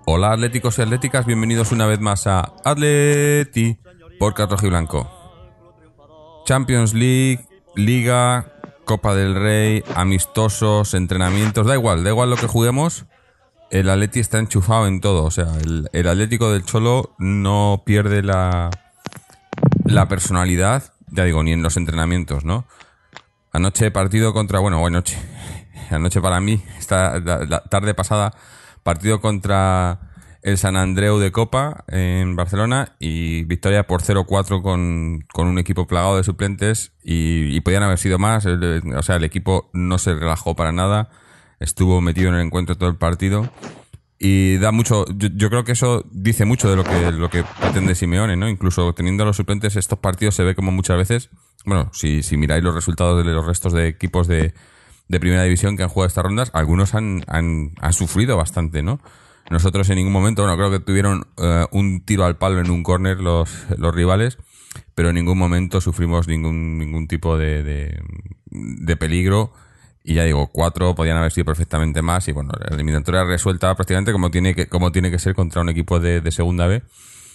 Hola atléticos y atléticas, bienvenidos una vez más a Atleti Podcast Rojiblanco. Champions League, Liga, Copa del Rey, amistosos, entrenamientos, da igual lo que juguemos, el Atleti está enchufado en todo. O sea, el Atlético del Cholo no pierde la personalidad, ya digo, ni en los entrenamientos, ¿no? Anoche partido contra, anoche para mí, la tarde pasada, partido contra el Sant Andreu de Copa en Barcelona y victoria por 0-4 con un equipo plagado de suplentes y podían haber sido más. O sea, el equipo no se relajó para nada, estuvo metido en el encuentro todo el partido y da mucho. Yo creo que eso dice mucho de lo que pretende Simeone, ¿no? Incluso teniendo a los suplentes, estos partidos se ve como muchas veces, bueno, si miráis los resultados de los restos de equipos de primera división que han jugado estas rondas, algunos han sufrido bastante, ¿no? Nosotros en ningún momento, bueno, creo que tuvieron un tiro al palo en un córner los rivales, pero en ningún momento sufrimos ningún tipo de peligro. Y ya digo, 4 podían haber sido perfectamente más. Y bueno, la eliminatoria resuelta prácticamente como tiene que ser contra un equipo de segunda B.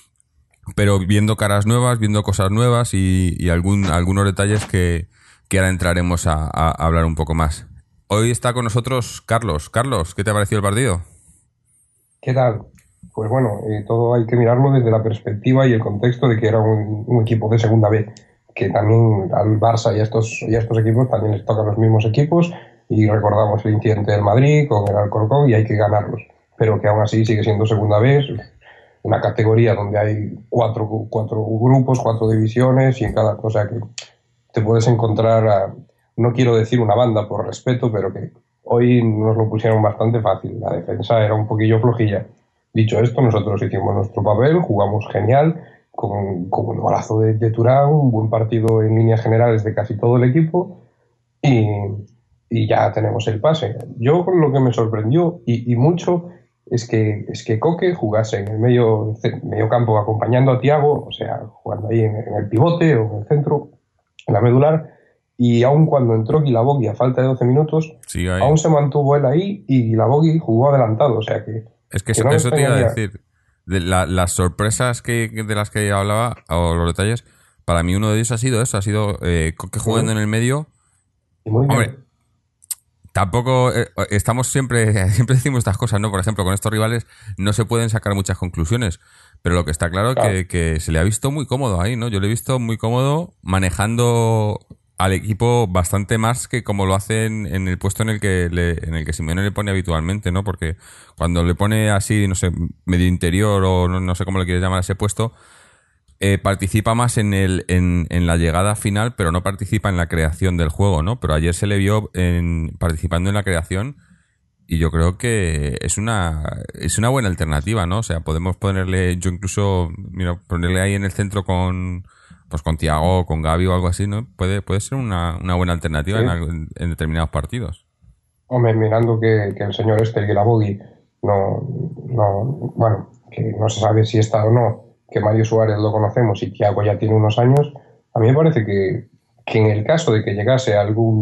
Pero viendo caras nuevas, viendo cosas nuevas y algunos detalles que ahora entraremos a hablar un poco más. Hoy está con nosotros Carlos. Carlos, ¿qué te ha parecido el partido? ¿Qué tal? Pues bueno, todo hay que mirarlo desde la perspectiva y el contexto de que era un equipo de segunda B, que también al Barça y a estos equipos también les tocan los mismos equipos, y recordamos el incidente del Madrid con el Alcorcón y hay que ganarlos, pero que aún así sigue siendo segunda B, una categoría donde hay cuatro grupos, 4 divisiones, y en cada cosa que te puedes encontrar no quiero decir una banda por respeto, pero que hoy nos lo pusieron bastante fácil. La defensa era un poquillo flojilla. Dicho esto, nosotros hicimos nuestro papel, jugamos genial, con un golazo de Thuram, un buen partido en líneas generales de casi todo el equipo, y, y ya tenemos el pase. Yo lo que me sorprendió y mucho es que Coque jugase en el medio campo acompañando a Thiago, o sea, jugando ahí en el pivote o en el centro, en la medular, y aun cuando entró Guilabogui a falta de 12 minutos, Sigue ahí. aún se mantuvo él ahí y Guilabogui jugó adelantado, o sea Es que que no me eso te iba a extrañaría. decir. Las sorpresas de las que hablaba, o los detalles, para mí uno de ellos ha sido eso, ha sido Coque jugando en el medio. Y muy Hombre, bien. tampoco estamos siempre decimos estas cosas, ¿no? Por ejemplo, con estos rivales no se pueden sacar muchas conclusiones, pero lo que está claro Claro. que se le ha visto muy cómodo ahí, ¿no? Yo le he visto muy cómodo manejando al equipo bastante más que como lo hace en el puesto en el que Simeone le pone habitualmente, ¿no? Porque cuando le pone así, no sé, medio interior o no sé cómo le quieres llamar a ese puesto, participa más en la llegada final, pero no participa en la creación del juego, ¿no? Pero ayer se le vio participando en la creación y yo creo que es una buena alternativa, ¿no? O sea, podemos ponerle, yo incluso, mira, ponerle ahí en el centro con Thiago, con Gavi o algo así, ¿no? Puede ser una buena alternativa Sí. en determinados partidos. Hombre, mirando que el señor el Guilabogui, no, bueno, que no se sabe si está o no, que Mario Suárez lo conocemos y Thiago ya tiene unos años, a mí me parece que en el caso de que llegase algún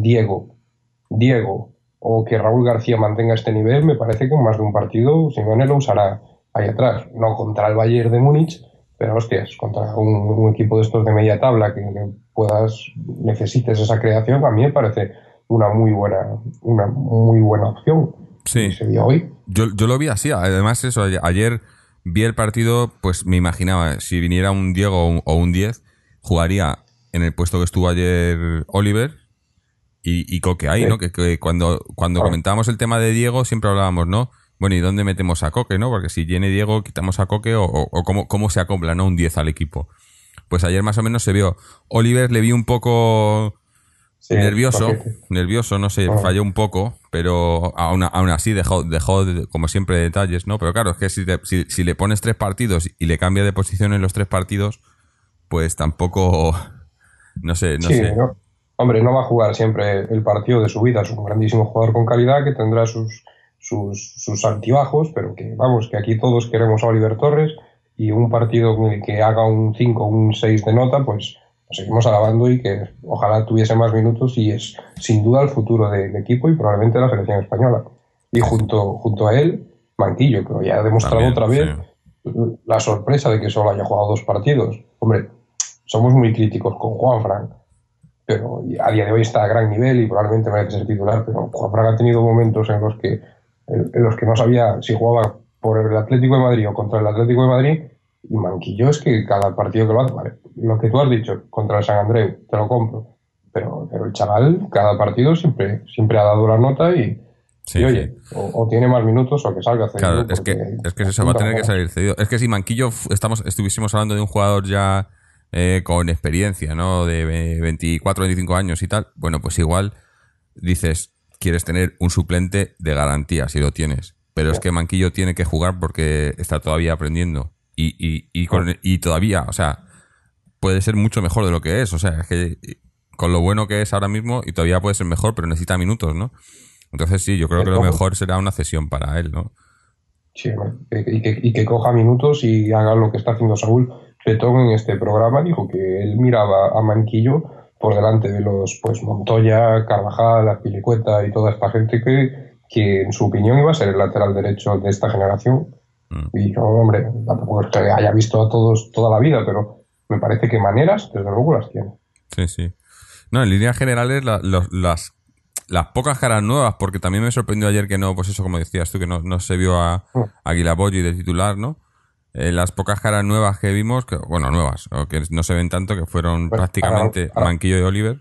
Diego, o que Raúl García mantenga este nivel, me parece que en más de un partido Simeone lo usará ahí atrás. No contra el Bayern de Múnich, pero hostias, contra un equipo de estos de media tabla que necesites esa creación, a mí me parece una muy buena opción. Y Sí, se vio hoy. yo lo vi así. Además, eso, ayer vi el partido, pues me imaginaba, si viniera un Diego o un 10 jugaría en el puesto que estuvo ayer Oliver y Coque ahí, ¿no? Sí. Que cuando Bueno, comentábamos el tema de Diego siempre hablábamos, ¿no? Bueno, ¿y dónde metemos a Coque, no? Porque si viene Diego, quitamos a Coque o cómo se acopla, ¿no? Un 10 al equipo. Pues ayer más o menos se vio. Oliver le vi un poco sí, flojete. nervioso, no sé, Bueno, falló un poco, pero aún así dejó como siempre detalles, ¿no? Pero claro, es que si le pones 3 partidos y le cambia de posición en los 3 partidos, pues tampoco, no sí, sé. ¿no? Hombre, no va a jugar siempre el partido de su vida. Es un grandísimo jugador con calidad que tendrá sus altibajos, pero que vamos, que aquí todos queremos a Oliver Torres, y un partido en el que haga un 5 o un 6 de nota, pues lo seguimos alabando, y que ojalá tuviese más minutos, y es sin duda el futuro del equipo y probablemente la selección española. Y junto a él, Manquillo, que ya ha demostrado También, otra vez la sorpresa de que solo haya jugado 2 partidos. Hombre, somos muy críticos con Juanfran, pero a día de hoy está a gran nivel y probablemente merece ser titular, pero Juanfran ha tenido momentos en los que no sabía si jugaba por el Atlético de Madrid o contra el Atlético de Madrid, y Manquillo es que cada partido que lo hace, vale, lo que tú has dicho, contra el San Andreu, te lo compro, pero el chaval cada partido siempre ha dado la nota y oye, sí. o tiene más minutos o que salga cedido. Claro, es que eso va a tener que salir cedido. Es que si Manquillo estuviésemos hablando de un jugador ya con experiencia, ¿no? De 24, 25 años y tal, bueno, pues igual dices, quieres tener un suplente de garantía, si lo tienes. Pero es que Manquillo tiene que jugar porque está todavía aprendiendo. Y todavía, o sea, puede ser mucho mejor de lo que es. O sea, es que con lo bueno que es ahora mismo, y todavía puede ser mejor, pero necesita minutos, ¿no? Entonces sí, yo creo que lo mejor será una cesión para él, ¿no? Sí, y que coja minutos y haga lo que está haciendo Saúl. Petón en este programa dijo que él miraba a Manquillo por delante de los pues Montoya, Carvajal, Azpilicueta y toda esta gente que en su opinión iba a ser el lateral derecho de esta generación. Y yo, hombre, tampoco es que haya visto a todos toda la vida, pero me parece que maneras, desde luego, las tiene. Sí, sí. No, en líneas generales, las pocas caras nuevas, porque también me sorprendió ayer que no, pues eso, como decías tú, que no se vio a Guilaboy de titular, ¿no? Las pocas caras nuevas que vimos, bueno, nuevas, o que no se ven tanto, que fueron Pues, prácticamente Manquillo y Oliver.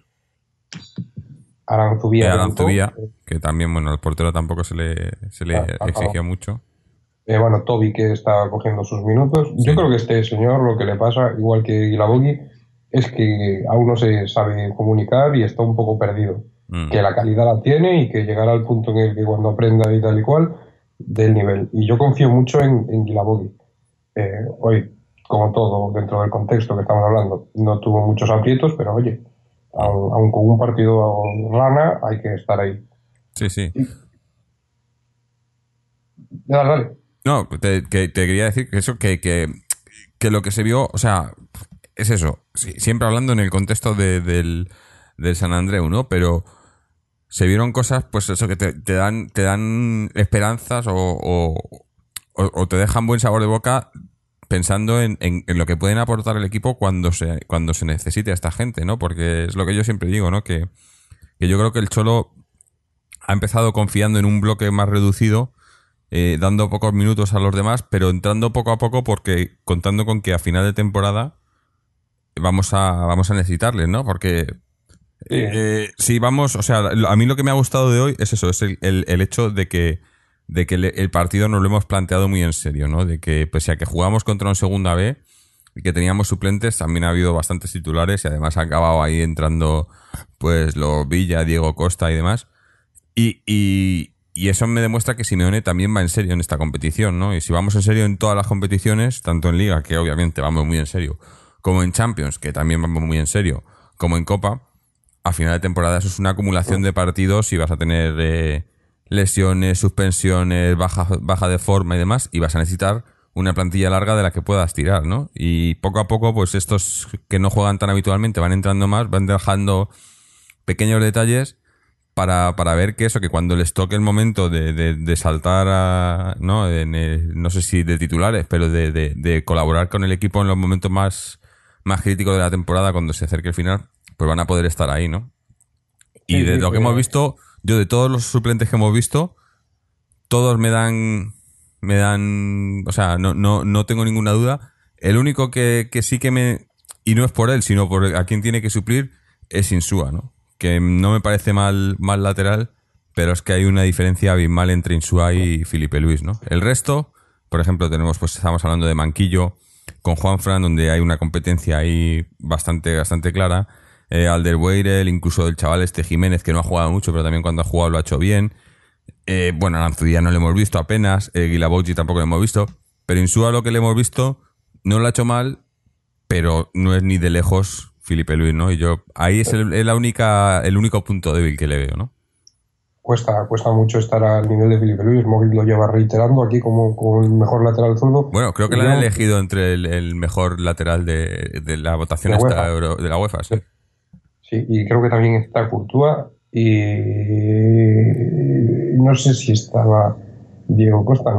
Aranzubía, que también, bueno, el portero tampoco se le exigió mucho. Bueno, Toby, que está cogiendo sus minutos. Sí. Yo creo que este señor lo que le pasa, igual que Guilabogi, es que aún no se sabe comunicar y está un poco perdido. Que la calidad la tiene y que llegará al punto en el que cuando aprenda y tal y cual, del nivel. Y yo confío mucho en Guilabogi. Hoy, como todo, dentro del contexto que estamos hablando, no tuvo muchos aprietos, pero oye, aun con un partido rana, hay que estar ahí. Sí, sí. Dale. No, te quería decir que eso, que lo que se vio, o sea, es eso, siempre hablando en el contexto del San Andreu, ¿no? Pero se vieron cosas, pues eso, que te dan esperanzas o te dejan buen sabor de boca pensando en lo que pueden aportar el equipo cuando se necesite a esta gente, ¿no? Porque es lo que yo siempre digo, ¿no? Que yo creo que el Cholo ha empezado confiando en un bloque más reducido, dando pocos minutos a los demás, pero entrando poco a poco porque contando con que a final de temporada vamos a necesitarles, ¿no? Porque si vamos, o sea, a mí lo que me ha gustado de hoy es eso, es el hecho de que el partido nos lo hemos planteado muy en serio, ¿no? De que pese a que jugamos contra un segunda B y que teníamos suplentes, también ha habido bastantes titulares y además ha acabado ahí entrando pues los Villa, Diego Costa y demás. Y eso me demuestra que Simeone también va en serio en esta competición, ¿no? Y si vamos en serio en todas las competiciones, tanto en Liga, que obviamente vamos muy en serio, como en Champions, que también vamos muy en serio, como en Copa, a final de temporada eso es una acumulación de partidos y vas a tener lesiones, suspensiones, baja de forma y demás, y vas a necesitar una plantilla larga de la que puedas tirar, ¿no? Y poco a poco, pues estos que no juegan tan habitualmente van entrando más, van dejando pequeños detalles para ver que eso, que cuando les toque el momento de saltar ¿no? No sé si de titulares, pero de colaborar con el equipo en los momentos más críticos de la temporada, cuando se acerque el final, pues van a poder estar ahí, ¿no? Y de lo que hemos visto, yo de todos los suplentes que hemos visto, todos me dan, o sea, no tengo ninguna duda. El único que sí que y no es por él, sino por a quien tiene que suplir, es Insúa, ¿no? Que no me parece mal lateral, pero es que hay una diferencia abismal entre Insúa y Filipe Luis, ¿no? El resto, por ejemplo, estamos hablando de Manquillo con Juanfran, donde hay una competencia ahí bastante clara. Alderweireld, incluso el chaval Jiménez, que no ha jugado mucho, pero también cuando ha jugado lo ha hecho bien. Bueno, a Aranzubía no le hemos visto apenas, Guilaboy tampoco lo hemos visto, pero Insúa lo que le hemos visto no lo ha hecho mal, pero no es ni de lejos Filipe Luis, ¿no? Y yo, ahí es el único punto débil que le veo, ¿no? Cuesta mucho estar al nivel de Filipe Luis. Móvil lo lleva reiterando aquí como el mejor lateral zurdo. Bueno, creo que lo han elegido entre el mejor lateral de la votación de la UEFA, sí. Sí, y creo que también está Courtois y no sé si estaba Diego Costa, no.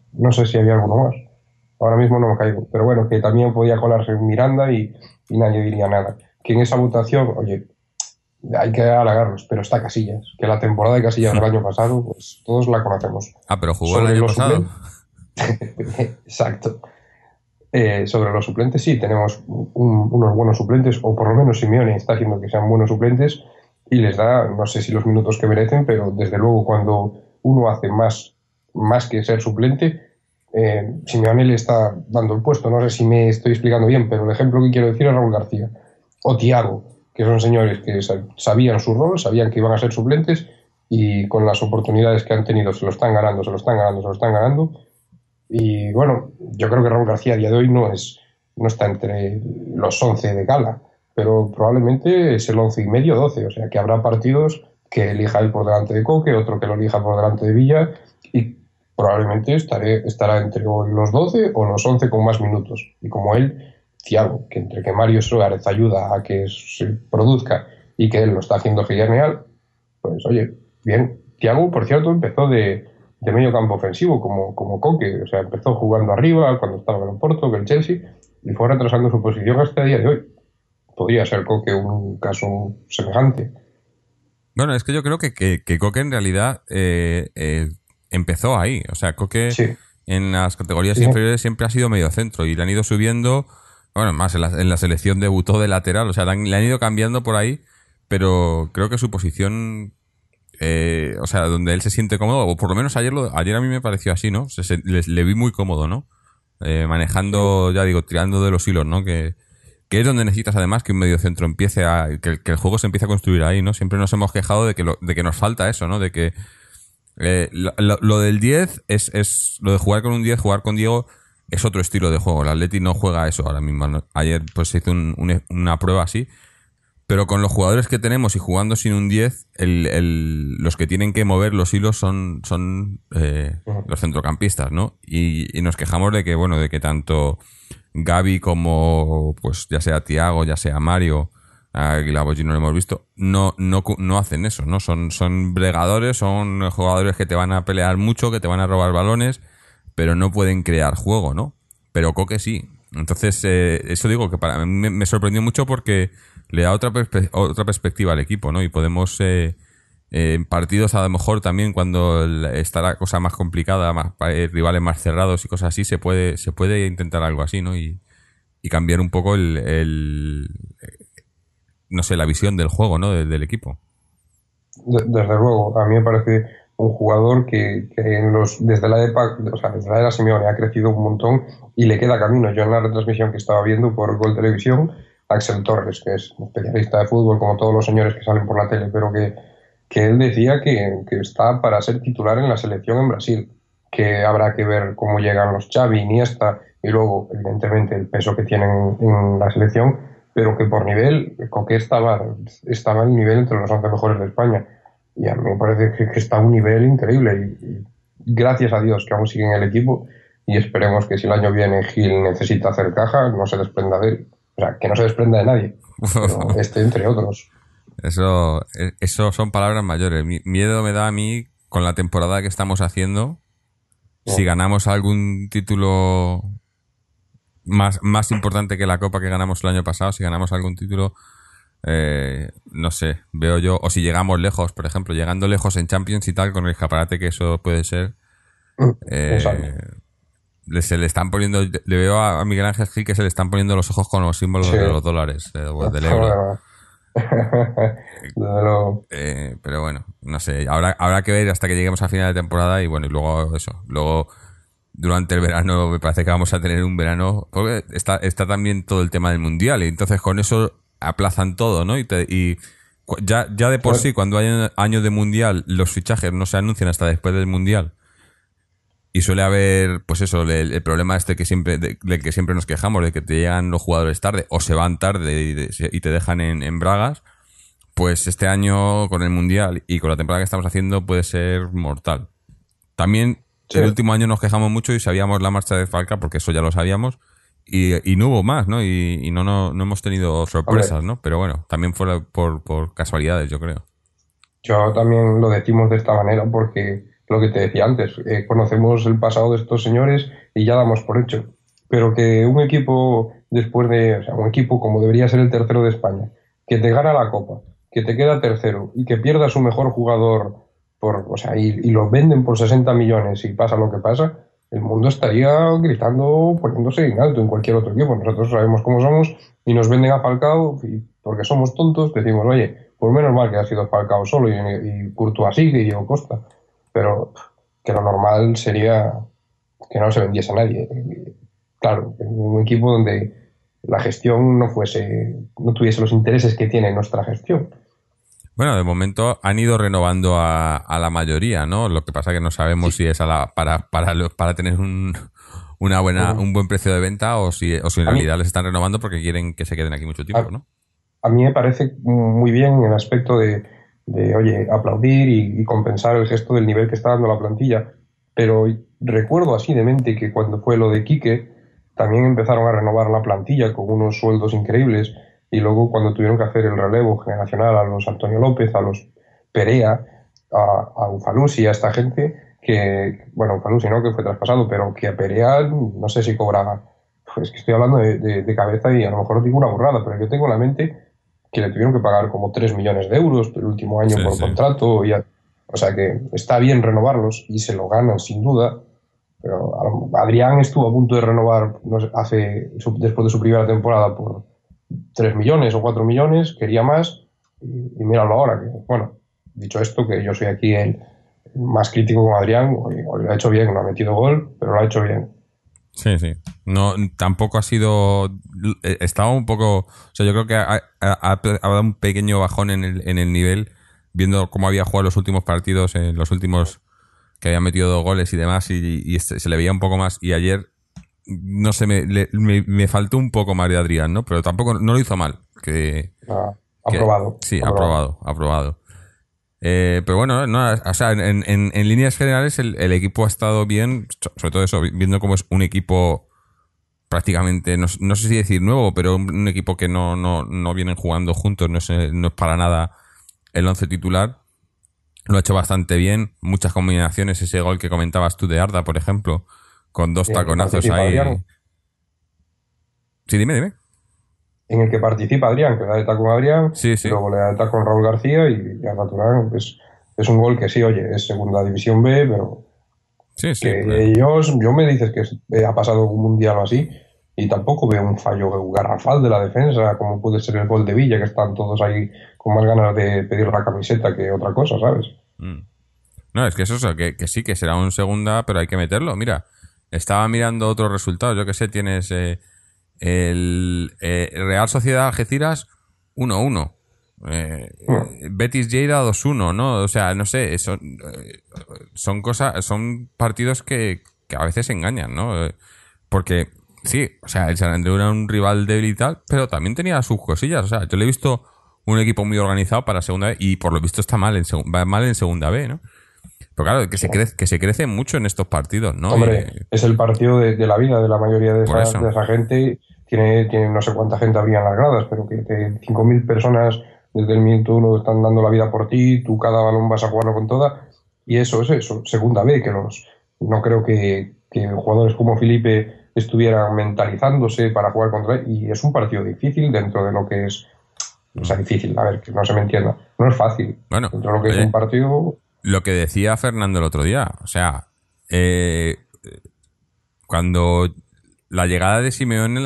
no sé si había alguno más. Ahora mismo no me caigo. Pero bueno, que también podía colarse en Miranda y nadie diría nada. Que en esa votación, oye, hay que halagarlos, pero está Casillas. Que la temporada de Casillas del año pasado, pues todos la conocemos. Ah, pero jugó el Sobre año los pasado. suplentes. Exacto. Sobre los suplentes, sí, tenemos unos buenos suplentes, o por lo menos Simeone está haciendo que sean buenos suplentes y les da, no sé si los minutos que merecen, pero desde luego cuando uno hace más que ser suplente, Simeone le está dando el puesto. No sé si me estoy explicando bien, pero el ejemplo que quiero decir es Raúl García o Thiago, que son señores que sabían su rol, sabían que iban a ser suplentes y con las oportunidades que han tenido se lo están ganando, se lo están ganando, se lo están ganando. Y bueno, yo creo que Raúl García a día de hoy no está entre los 11 de gala, pero probablemente es el 11 y medio, 12. O sea que habrá partidos que elija él por delante de Coque, otro que lo elija por delante de Villa, y probablemente estará entre los 12 o los 11 con más minutos. Y como él, Thiago, que entre que Mario Suárez ayuda a que se produzca y que él lo está haciendo genial, pues oye, bien. Thiago, por cierto, empezó de medio campo ofensivo, como Coque. O sea, empezó jugando arriba cuando estaba en el Porto, que el Chelsea, y fue retrasando su posición hasta el día de hoy. Podría ser Coque un caso semejante. Bueno, es que yo creo que Coque en realidad empezó ahí. O sea, Coque Sí, en las categorías sí, sí. inferiores siempre ha sido medio centro y le han ido subiendo. Bueno, más en la selección debutó de lateral. O sea, le han ido cambiando por ahí, pero creo que su posición, o sea, donde él se siente cómodo, o por lo menos ayer a mí me pareció así, ¿no? Le vi muy cómodo, ¿no? Manejando, ya digo, tirando de los hilos, ¿no? Que es donde necesitas además que un mediocentro empiece que el juego se empiece a construir ahí, ¿no? Siempre nos hemos quejado de que nos falta eso, ¿no? De que lo del 10 es lo de jugar con un 10, jugar con Diego es otro estilo de juego. El Atleti no juega eso ahora mismo, ¿no? Ayer pues se hizo una prueba así, pero con los jugadores que tenemos y jugando sin un 10, los que tienen que mover los hilos son los centrocampistas, ¿no? Y nos quejamos de que, bueno, de que tanto Gavi como, pues ya sea Thiago, ya sea Mario, a Guilaboy no lo hemos visto, no hacen eso, ¿no? Son bregadores, son jugadores que te van a pelear mucho, que te van a robar balones, pero no pueden crear juego, ¿no? Pero Coque sí. Entonces, eso digo que para mí me sorprendió mucho porque le da otra perspectiva al equipo, ¿no? Y podemos, en partidos a lo mejor también cuando está la cosa más complicada, rivales más cerrados y cosas así, se puede intentar algo así, ¿no? Y cambiar un poco no sé, la visión del juego, ¿no? Del equipo. Desde luego, a mí me parece un jugador que desde la época, o sea, desde la era Simeone ha crecido un montón y le queda camino. Yo en la retransmisión que estaba viendo por Gol Televisión, Axel Torres, que es un especialista de fútbol, como todos los señores que salen por la tele, pero que él decía que está para ser titular en la selección en Brasil, que habrá que ver cómo llegan los Xavi, Iniesta y luego, evidentemente, el peso que tienen en la selección, pero que por nivel, Coque estaba en el nivel entre los 11 mejores de España. Y a mí me parece que está a un nivel increíble y gracias a Dios que aún sigue en el equipo y esperemos que si el año viene Gil necesita hacer caja, no se desprenda de él. O sea, que no se desprenda de nadie, pero este entre otros. Eso son palabras mayores. Miedo me da a mí con la temporada que estamos haciendo. Si No. ganamos algún título más importante que la Copa que ganamos el año pasado, si ganamos algún título, no sé, veo yo, o si llegamos lejos, por ejemplo, llegando lejos en Champions y tal, con el escaparate que eso puede ser, Exacto. eh, se le están poniendo, le veo a Miguel Ángel Gil que se le están poniendo los ojos con los símbolos Sí. de los dólares, o del euro. Joder. Desde luego. Pero bueno, no sé, habrá que ver hasta que lleguemos a final de temporada y bueno, y luego eso, luego durante el verano me parece que vamos a tener un verano, porque está también todo el tema del mundial y entonces con eso aplazan todo, ¿no? Ya de por Pues, sí, cuando hay años de mundial, los fichajes no se anuncian hasta después del mundial y suele haber, pues eso, el problema este que siempre, del que siempre nos quejamos, de que te llegan los jugadores tarde o se van tarde y te dejan en bragas. Pues este año con el Mundial y con la temporada que estamos haciendo puede ser mortal. También sí. el último año nos quejamos mucho y sabíamos la marcha de Falca, porque eso ya lo sabíamos, y no hubo más, ¿no? Y no hemos tenido Hombre, sorpresas, ¿no? Pero bueno, también fue por casualidades, yo creo. yo también lo decimos de esta manera porque lo que te decía antes, conocemos el pasado de estos señores y ya damos por hecho. Pero que un equipo o sea, un equipo como debería ser el tercero de España, que te gana la Copa, que te queda tercero y que pierda a su mejor jugador o sea, y lo venden por 60 millones y pasa lo que pasa, el mundo estaría gritando, poniéndose en alto en cualquier otro equipo. Nosotros sabemos cómo somos y nos venden a Falcao y porque somos tontos decimos, oye, pues menos mal que ha sido Falcao solo y Courtois sigue y Diego Costa. Pero que lo normal sería que no se vendiese a nadie. Claro, en un equipo donde la gestión no tuviese los intereses que tiene nuestra gestión. Bueno, de momento han ido renovando a la mayoría, ¿no? Lo que pasa que no sabemos si es para tener un buen precio de venta o si en realidad les están renovando porque quieren que se queden aquí mucho tiempo, ¿no? A mí me parece muy bien en el aspecto oye, aplaudir y compensar el gesto del nivel que está dando la plantilla. Pero recuerdo así de mente que cuando fue lo de Quique, también empezaron a renovar la plantilla con unos sueldos increíbles y luego cuando tuvieron que hacer el relevo generacional a los Antonio López, a los Perea, a Ufalusi, a esta gente bueno, Ufalusi no, que fue traspasado, pero que a Perea no sé si cobraba. Pues que estoy hablando de cabeza y a lo mejor digo una burrada, pero yo tengo en la mente que le tuvieron que pagar como 3 millones de euros el último año por contrato. O sea que está bien renovarlos y se lo ganan sin duda. Pero Adrián estuvo a punto de renovar no sé, después de su primera temporada por 3 millones o 4 millones, quería más y míralo ahora. Que, bueno, dicho esto, que yo soy aquí el más crítico con Adrián, hoy lo ha hecho bien, no ha metido gol, pero lo ha hecho bien. Sí, sí. No, tampoco ha sido. Estaba un poco. O sea, yo creo que ha dado un pequeño bajón en el nivel, viendo cómo había jugado los últimos partidos, en los últimos que había metido 2 goles y demás, y se le veía un poco más. Y ayer, no sé, me faltó un poco más de Adrián, ¿no? Pero tampoco no lo hizo mal. Aprobado. Sí, aprobado. Pero bueno, no, o sea, en líneas generales el equipo ha estado bien, sobre todo eso, viendo cómo es un equipo prácticamente, no sé si decir nuevo, pero un equipo que no vienen jugando juntos, no es para nada el once titular. Lo ha hecho bastante bien, muchas combinaciones, ese gol que comentabas tú de Arda, por ejemplo, con 2 taconazos ahí. Adrián, Sí, dime. en el que participa Adrián, que da de taco Adrián, Sí. y luego le da de taco con Raúl García y Arda Turán, pues, es un gol que sí, oye, es segunda división B, pero Sí, que claro. yo me dices que ha pasado un mundial o así y tampoco veo un fallo garrafal de la defensa, como puede ser el gol de Villa, que están todos ahí con más ganas de pedir la camiseta que otra cosa, ¿sabes? No, es que es eso, que sí, que será un segunda, pero hay que meterlo. Mira, estaba mirando otros resultados. Yo que sé, tienes el Real Sociedad Algeciras 1-1. Betis Lleida 2-1, ¿no? O sea, no sé, son cosas, son partidos que a veces engañan, ¿no? Porque sí, o sea, el San Andreu era un rival débil y tal, pero también tenía sus cosillas. O sea, yo le he visto un equipo muy organizado para segunda B y por lo visto está mal va mal en segunda B, ¿no? Pero claro, que se crece mucho en estos partidos, ¿no? Hombre, es el partido de la vida de la mayoría de Por eso. esa gente. Tiene no sé cuánta gente habría en las gradas, pero que 5.000 personas desde el minuto uno están dando la vida por ti, tú cada balón vas a jugarlo con toda. Y eso es eso, segunda B, no creo que jugadores como Felipe estuvieran mentalizándose para jugar contra él. Y es un partido difícil dentro de lo que es. O sea, difícil, a ver, que no se me entienda. No es fácil. Bueno, Dentro de lo que es un oye, partido. lo que decía Fernando el otro día, o sea, cuando la llegada de Simeone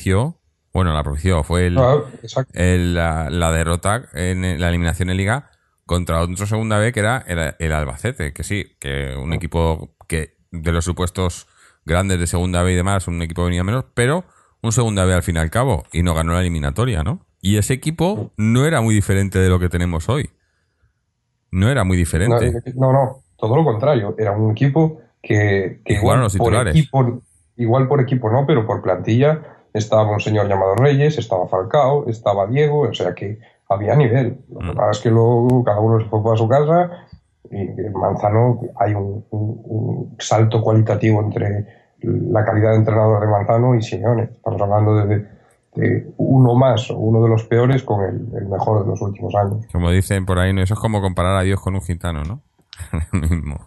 fue Exacto. la derrota en la eliminación en Liga contra otro segunda B que era el Albacete, que sí, que un equipo que de los supuestos grandes de segunda B y demás, un equipo venía menos, pero un segunda B al fin y al cabo, y no ganó la eliminatoria, ¿no? Y ese equipo no era muy diferente de lo que tenemos hoy. No era muy No, diferente. no, todo lo contrario. Era un equipo que Y jugaron los titulares. igual por equipo no, pero por plantilla estaba un señor llamado Reyes, estaba Falcao, estaba Diego, o sea que había nivel. Lo que pasa es que luego cada uno se fue para su casa y en Manzano hay un salto cualitativo entre la calidad de entrenador de Manzano y Simeone. Estamos hablando de uno más o uno de los peores con el mejor de los últimos años. Como dicen por ahí, ¿no? Eso es como comparar a Dios con un gitano, ¿no? mismo.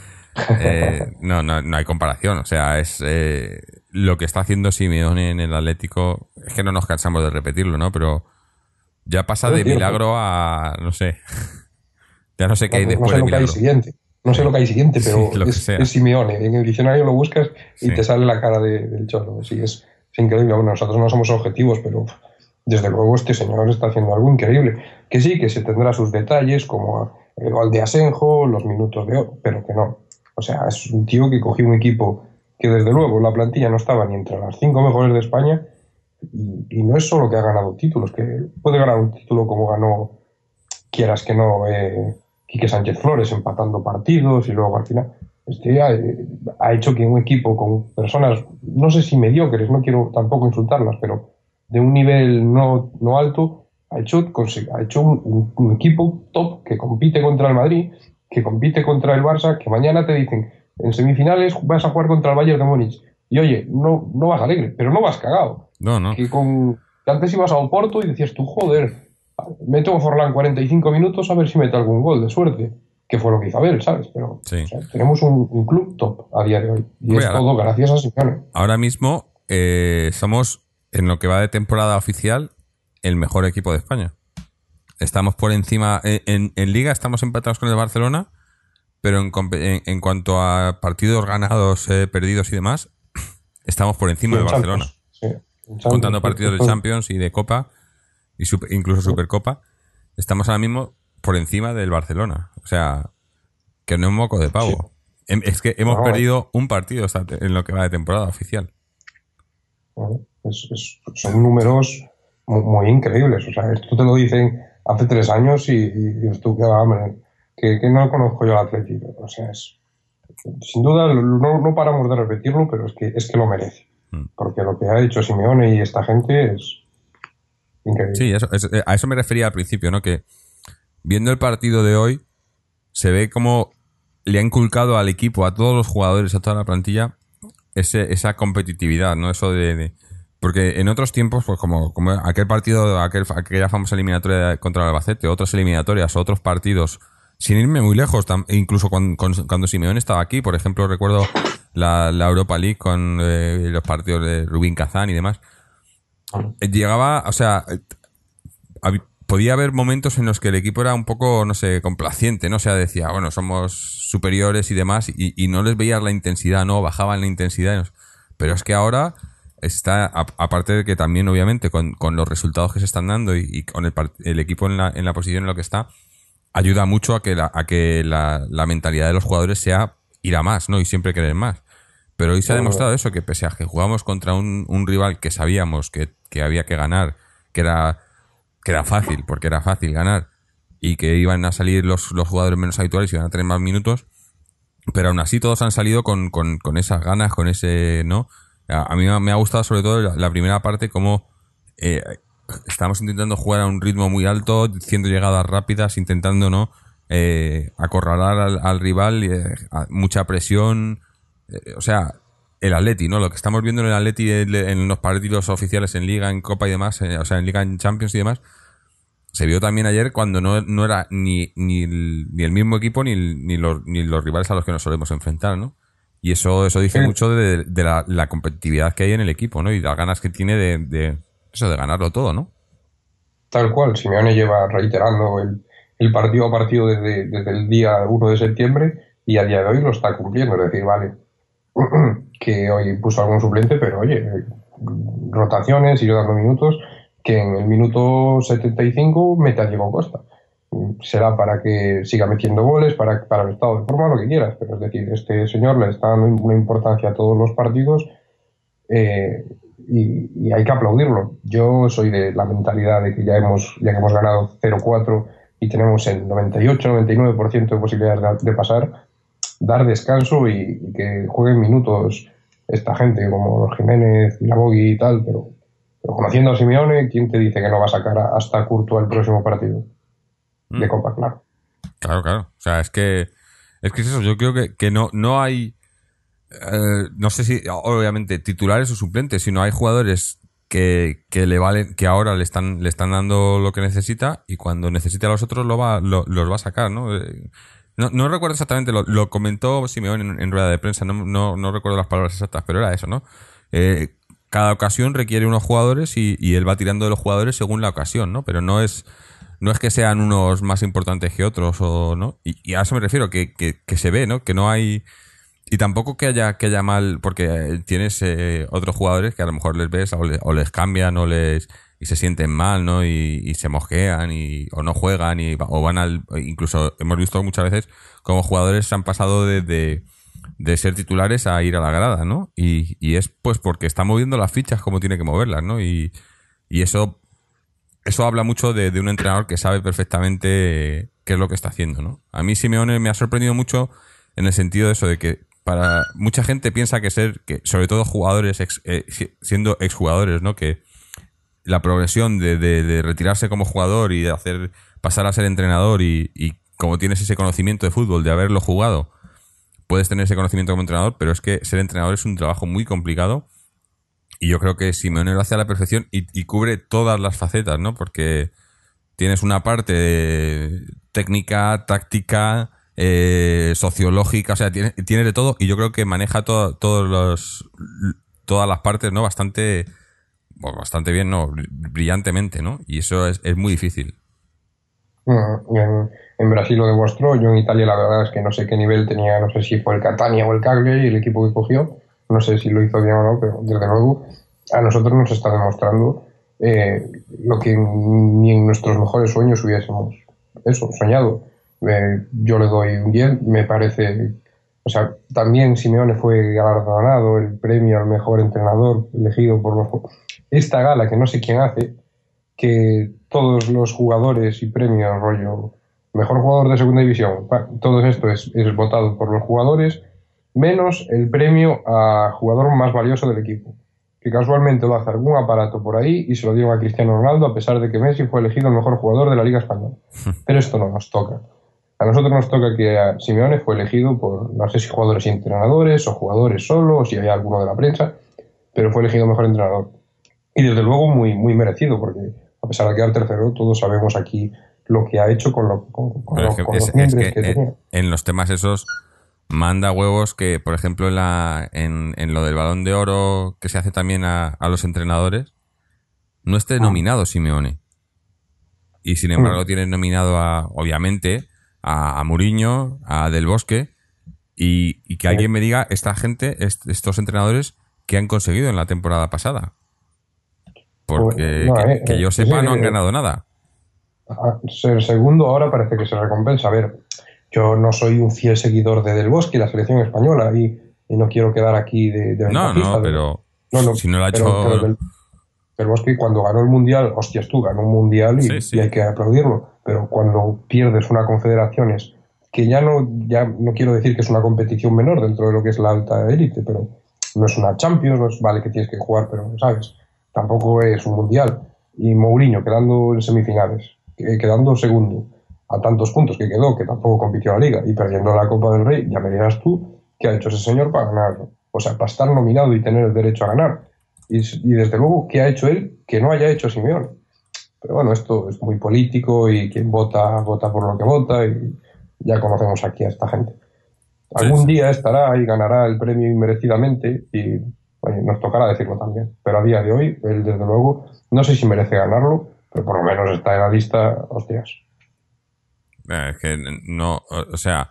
No hay comparación. O sea, es lo que está haciendo Simeone en el Atlético. Es que no nos cansamos de repetirlo, ¿no? Pero ya pasa de milagro a, no sé. Ya no sé qué hay después no sé de lo que hay milagro. siguiente. No sé lo que hay siguiente, pero Sí, lo que sea. es Simeone. En el diccionario lo buscas y Sí. te sale la cara del chorro. Sí, es increíble. Bueno, nosotros no somos objetivos, pero desde luego este señor está haciendo algo increíble. Que sí, que se tendrá sus detalles, como el gol de Asenjo, los minutos de oro, pero que no. O sea, es un tío que cogió un equipo que desde luego la plantilla no estaba ni entre las 5 mejores de España y no es solo que ha ganado títulos, que puede ganar un título como ganó, quieras que no, Quique Sánchez Flores empatando partidos y luego al final ha hecho que un equipo con personas, no sé si mediocres, no quiero tampoco insultarlas, pero de un nivel no alto, ha hecho un equipo top que compite contra el Madrid, que compite contra el Barça, que mañana te dicen, en semifinales vas a jugar contra el Bayern de Múnich. Y oye, no vas alegre, pero no vas cagado. No. Que antes ibas a Oporto y decías tú, joder, meto a Forlán 45 minutos a ver si mete algún gol de suerte, que fue lo que hizo Abel, ¿sabes? Pero Sí. o sea, tenemos un club top a día de hoy y Hombre, es todo gracias a Simeone. ahora mismo somos, en lo que va de temporada oficial, el mejor equipo de España. Estamos por encima, en Liga estamos empatados con el Barcelona, pero en cuanto a partidos ganados, perdidos y demás, estamos por encima del Barcelona. Sí, Contando partidos de Champions y de Copa, y incluso Supercopa, estamos ahora mismo por encima del Barcelona. O sea, que no es moco de pavo. Sí. Es que hemos perdido un partido en lo que va de temporada oficial. Son números muy increíbles. O sea, esto te lo dicen hace 3 años y tú, que no conozco yo al Atlético. O sea, sin duda no paramos de repetirlo, pero es que lo merece. Porque lo que ha hecho Simeone y esta gente es increíble. Sí, a eso me refería al principio, ¿no? Que viendo el partido de hoy, se ve como le ha inculcado al equipo, a todos los jugadores, a toda la plantilla, esa competitividad, ¿no? Eso porque en otros tiempos, pues como aquel partido, aquella famosa eliminatoria contra el Albacete, otras eliminatorias, otros partidos, sin irme muy lejos, incluso cuando Simeone estaba aquí, por ejemplo, recuerdo la Europa League con los partidos de Rubín Kazán y demás, llegaba, o sea, podía haber momentos en los que el equipo era un poco, no sé, complaciente, ¿no? O sea, decía, bueno, somos superiores y demás, y no les veías la intensidad, ¿no? Bajaban la intensidad. Pero es que ahora está, aparte de que también, obviamente, con los resultados que se están dando y con el equipo en la posición en la que está, ayuda mucho a que la mentalidad de los jugadores sea ir a más, ¿no? Y siempre querer más. Pero hoy se ha demostrado eso, que pese a que jugamos contra un rival que sabíamos que había que ganar, que era fácil, porque era fácil ganar, y que iban a salir los jugadores menos habituales y iban a tener más minutos, pero aún así todos han salido con esas ganas, con ese, ¿no? A mí me ha gustado sobre todo la primera parte, como estamos intentando jugar a un ritmo muy alto, haciendo llegadas rápidas, intentando, ¿no? Acorralar al rival, mucha presión, o sea, el Atleti, ¿no? Lo que estamos viendo en el Atleti en los partidos oficiales en Liga, en Copa y demás, o sea, en Liga, en Champions y demás, se vio también ayer cuando no era ni el mismo equipo ni los rivales a los que nos solemos enfrentar, ¿no? Y eso dice mucho de la competitividad que hay en el equipo, ¿no? Y las ganas que tiene de ganarlo todo, ¿no? Tal cual, Simeone lleva reiterando el partido a partido desde el día 1 de septiembre y a día de hoy lo está cumpliendo. Es decir, vale, que hoy puso algún suplente, pero oye, rotaciones, ir dando minutos, que en el minuto 75 mete a Diego Costa. Será para que siga metiendo goles, para el estado de forma, lo que quieras, pero es decir, este señor le está dando una importancia a todos los partidos y hay que aplaudirlo. Yo soy de la mentalidad de que ya que hemos ganado 0-4 y tenemos el 98-99% de posibilidades de pasar, dar descanso y que jueguen minutos esta gente como Jiménez y la Bogui y tal, pero conociendo a Simeone, ¿quién te dice que no va a sacar hasta Courtois el próximo partido de Copa? Claro. O sea, es que es eso. Yo creo que no hay, no sé si obviamente titulares o suplentes, sino hay jugadores que le valen, que ahora le están dando lo que necesita, y cuando necesite a los otros los va a sacar, ¿no? No recuerdo exactamente, lo comentó Simeone en rueda de prensa, no recuerdo las palabras exactas, pero era eso, ¿no? Eh, Cada ocasión requiere unos jugadores y él va tirando de los jugadores según la ocasión, ¿no? Pero no es que sean unos más importantes que otros, o ¿no? Y a eso me refiero, que se ve, ¿no? Que no hay... Y tampoco que haya mal, porque tienes otros jugadores que a lo mejor les ves o les cambian y se sienten mal, ¿no? Y se mosquean o no juegan o van incluso hemos visto muchas veces como jugadores se han pasado de ser titulares a ir a la grada, ¿no? Y es pues porque está moviendo las fichas como tiene que moverlas, ¿no? Y eso habla mucho de un entrenador que sabe perfectamente qué es lo que está haciendo, ¿no? A mí Simeone me ha sorprendido mucho en el sentido de eso, de que para mucha gente piensa que sobre todo jugadores, siendo exjugadores, ¿no? Que la progresión de retirarse como jugador y de pasar a ser entrenador y como tienes ese conocimiento de fútbol, de haberlo jugado, puedes tener ese conocimiento como entrenador, pero es que ser entrenador es un trabajo muy complicado y yo creo que Simeone lo hace a la perfección y cubre todas las facetas, ¿no? Porque tienes una parte técnica, táctica, sociológica, o sea, tiene de todo y yo creo que maneja todas las partes, ¿no? Bastante bien, ¿no? Brillantemente, ¿no? Y eso es muy difícil. En Brasil lo demostró, yo en Italia la verdad es que no sé qué nivel tenía, no sé si fue el Catania o el Cagliari, el equipo que cogió, no sé si lo hizo bien o no, pero desde luego a nosotros nos está demostrando lo que ni en nuestros mejores sueños hubiésemos soñado. Yo le doy un 10, me parece, o sea, también Simeone fue galardonado el premio al mejor entrenador elegido por esta gala que no sé quién hace, que todos los jugadores y premios, rollo, mejor jugador de segunda división, todo esto es votado por los jugadores, menos el premio a jugador más valioso del equipo, que casualmente lo hace algún aparato por ahí y se lo dieron a Cristiano Ronaldo, a pesar de que Messi fue elegido el mejor jugador de la Liga Española. Pero esto no nos toca. A nosotros nos toca que a Simeone fue elegido por, no sé si jugadores y entrenadores, o jugadores solo, o si había alguno de la prensa, pero fue elegido mejor entrenador. Y desde luego muy, muy merecido, porque a pesar de quedar tercero, todos sabemos aquí lo que ha hecho con los miembros que tenía. En los temas esos manda huevos que, por ejemplo, en lo del Balón de Oro que se hace también a los entrenadores, no esté nominado Simeone. Y sin embargo tienen nominado obviamente, a Mourinho, a Del Bosque, y que alguien me diga esta gente, estos entrenadores, que han conseguido en la temporada pasada. Porque que yo sepa no han ganado nada. Ser segundo ahora parece que se recompensa. A ver, yo no soy un fiel seguidor de Del Bosque y la selección española y no quiero quedar aquí de ventajista. Pero si no lo ha hecho... Del Bosque cuando ganó el Mundial, hostias tú, ganó un Mundial y hay que aplaudirlo. Pero cuando pierdes una confederaciones, que ya no quiero decir que es una competición menor dentro de lo que es la alta élite, pero no es una Champions, no es, vale que tienes que jugar, pero ¿sabes? Tampoco es un Mundial. Y Mourinho quedando en semifinales, quedando segundo, a tantos puntos que quedó, que tampoco compitió a la Liga, y perdiendo la Copa del Rey, ya me dirás tú qué ha hecho ese señor para ganarlo. O sea, para estar nominado y tener el derecho a ganar. Y desde luego, ¿qué ha hecho él que no haya hecho Simeone? Pero bueno, esto es muy político y quien vota por lo que vota y ya conocemos aquí a esta gente. Algún día estará y ganará el premio inmerecidamente y nos tocará decirlo también. Pero a día de hoy, él desde luego, no sé si merece ganarlo, pero por lo menos está en la lista, hostias. Es que no, o sea,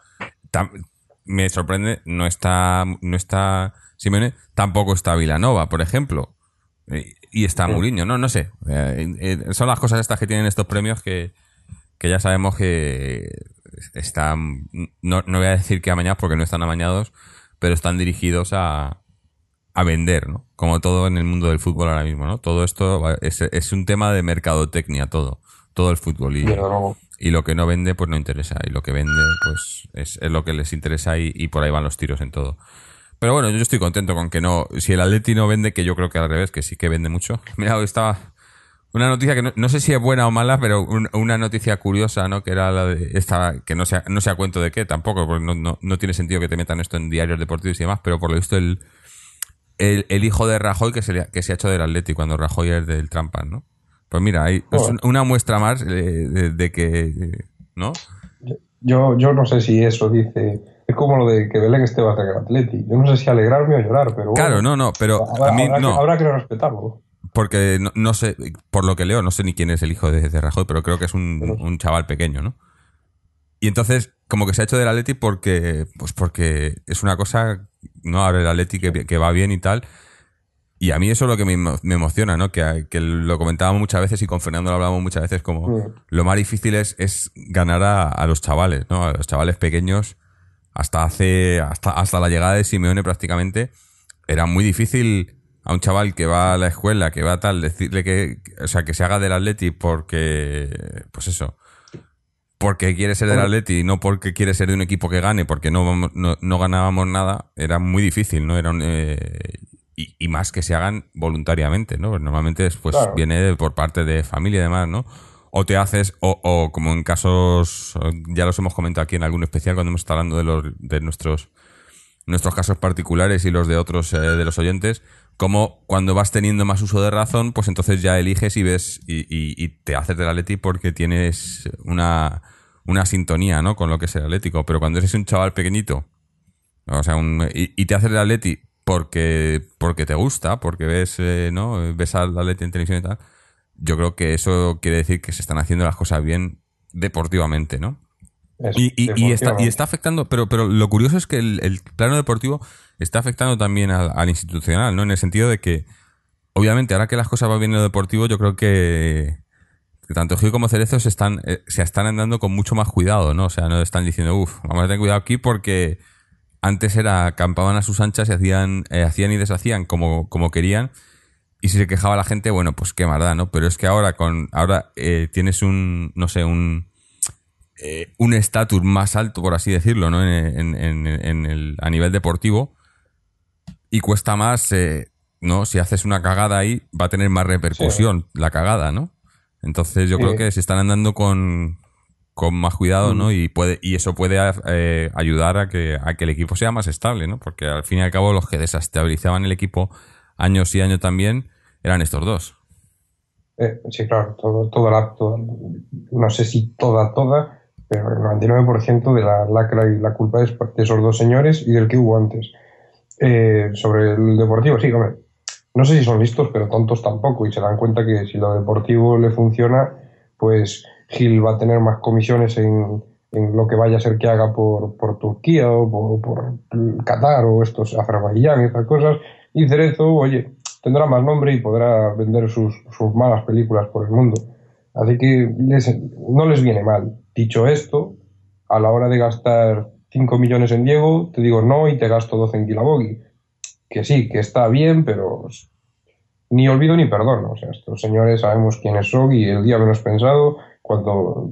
me sorprende, no está Simeone, tampoco está Vilanova, por ejemplo, y está Mourinho, no sé. Son las cosas estas que tienen estos premios que ya sabemos que están, no voy a decir que amañados porque no están amañados, pero están dirigidos a vender, ¿no? Como todo en el mundo del fútbol ahora mismo, ¿no? Todo esto es un tema de mercadotecnia, todo el fútbol. Y lo que no vende, pues no interesa. Y lo que vende, pues es lo que les interesa y por ahí van los tiros en todo. Pero bueno, yo estoy contento con que no... Si el Atleti no vende, que yo creo que al revés, que sí que vende mucho. Mira, estaba... Una noticia que no sé si es buena o mala, pero una noticia curiosa, ¿no? Que era la de esta, que no sé a cuento de qué tampoco, porque no tiene sentido que te metan esto en diarios deportivos y demás, pero por lo visto el hijo de Rajoy que se ha hecho del Atleti cuando Rajoy es del Trampas, ¿no? Pues mira, es una muestra más de que, ¿no? yo no sé si eso dice. Es como lo de que Belén Esteban en el Atleti. Yo no sé si alegrarme o llorar, pero Claro, bueno, no, pero a mí no. habrá que respetarlo. Porque no sé, por lo que leo, no sé ni quién es el hijo de Rajoy, pero creo que es Pero, un chaval pequeño, ¿no? Y entonces, como que se ha hecho del Atleti porque es una cosa, ¿no? Ahora el Atleti que va bien y tal. Y a mí eso es lo que me emociona, ¿no? Que lo comentábamos muchas veces y con Fernando lo hablábamos muchas veces, como mm, lo más difícil es ganar a los chavales, ¿no? A los chavales pequeños, hasta la llegada de Simeone prácticamente, era muy difícil a un chaval que va a la escuela, que va a tal, decirle o sea, que se haga del Atleti porque, pues eso, porque quiere ser del hombre, Atleti y no porque quiere ser de un equipo que gane, porque no ganábamos nada, era muy difícil, ¿no? Y más que se hagan voluntariamente, ¿no? Normalmente pues claro. viene por parte de familia y demás, ¿no? O te haces, o como en casos, ya los hemos comentado aquí en algún especial cuando hemos estado hablando de nuestros casos particulares y los de otros de los oyentes, como cuando vas teniendo más uso de razón, pues entonces ya eliges y ves y te haces del Atleti porque tienes una sintonía, ¿no? Con lo que es el Atlético. Pero cuando eres un chaval pequeñito, o sea, y te haces del Atleti porque te gusta, porque ves, ¿no? Ves al Atleti en televisión y tal, yo creo que eso quiere decir que se están haciendo las cosas bien deportivamente, ¿no? Eso, Y está deportivamente. afectando, pero lo curioso es que el plano deportivo está afectando también al institucional, ¿no? En el sentido de que, obviamente, ahora que las cosas van bien en lo deportivo, yo creo que tanto Gil como Cerezo se están andando con mucho más cuidado, ¿no? O sea, no están diciendo, uff, vamos a tener cuidado aquí porque antes acampaban a sus anchas y hacían y deshacían como querían. Y si se quejaba la gente, bueno, pues qué maldad, ¿no? Pero es que ahora tienes no sé, un estatus más alto, por así decirlo, ¿no? A nivel deportivo y cuesta más, ¿no? Si haces una cagada ahí, va a tener más Sí, repercusión la cagada, ¿no? Entonces yo creo sí. que se están andando con más cuidado, ¿no? Mm. Y eso puede ayudar a que el equipo sea más estable, ¿no? Porque al fin y al cabo los que desestabilizaban el equipo años y años también eran estos dos. Sí, claro, no sé si toda, pero el 99% de la lacra y la culpa es de esos dos señores y del que hubo antes. Sobre el deportivo, sí, hombre, no sé si son listos, pero tontos tampoco, y se dan cuenta que si lo deportivo le funciona, pues Gil va a tener más comisiones en lo que vaya a ser que haga por Turquía o por Qatar o estos Azerbaiyán y estas cosas, y Cerezo, oye, tendrá más nombre y podrá vender sus malas películas por el mundo. Así que no les viene mal. Dicho esto, a la hora de gastar 5 millones en Diego, te digo no y te gasto 12 en Kilabogi. Que sí, que está bien, pero ni olvido ni perdón. O sea, estos señores sabemos quiénes son y el día menos pensado, cuando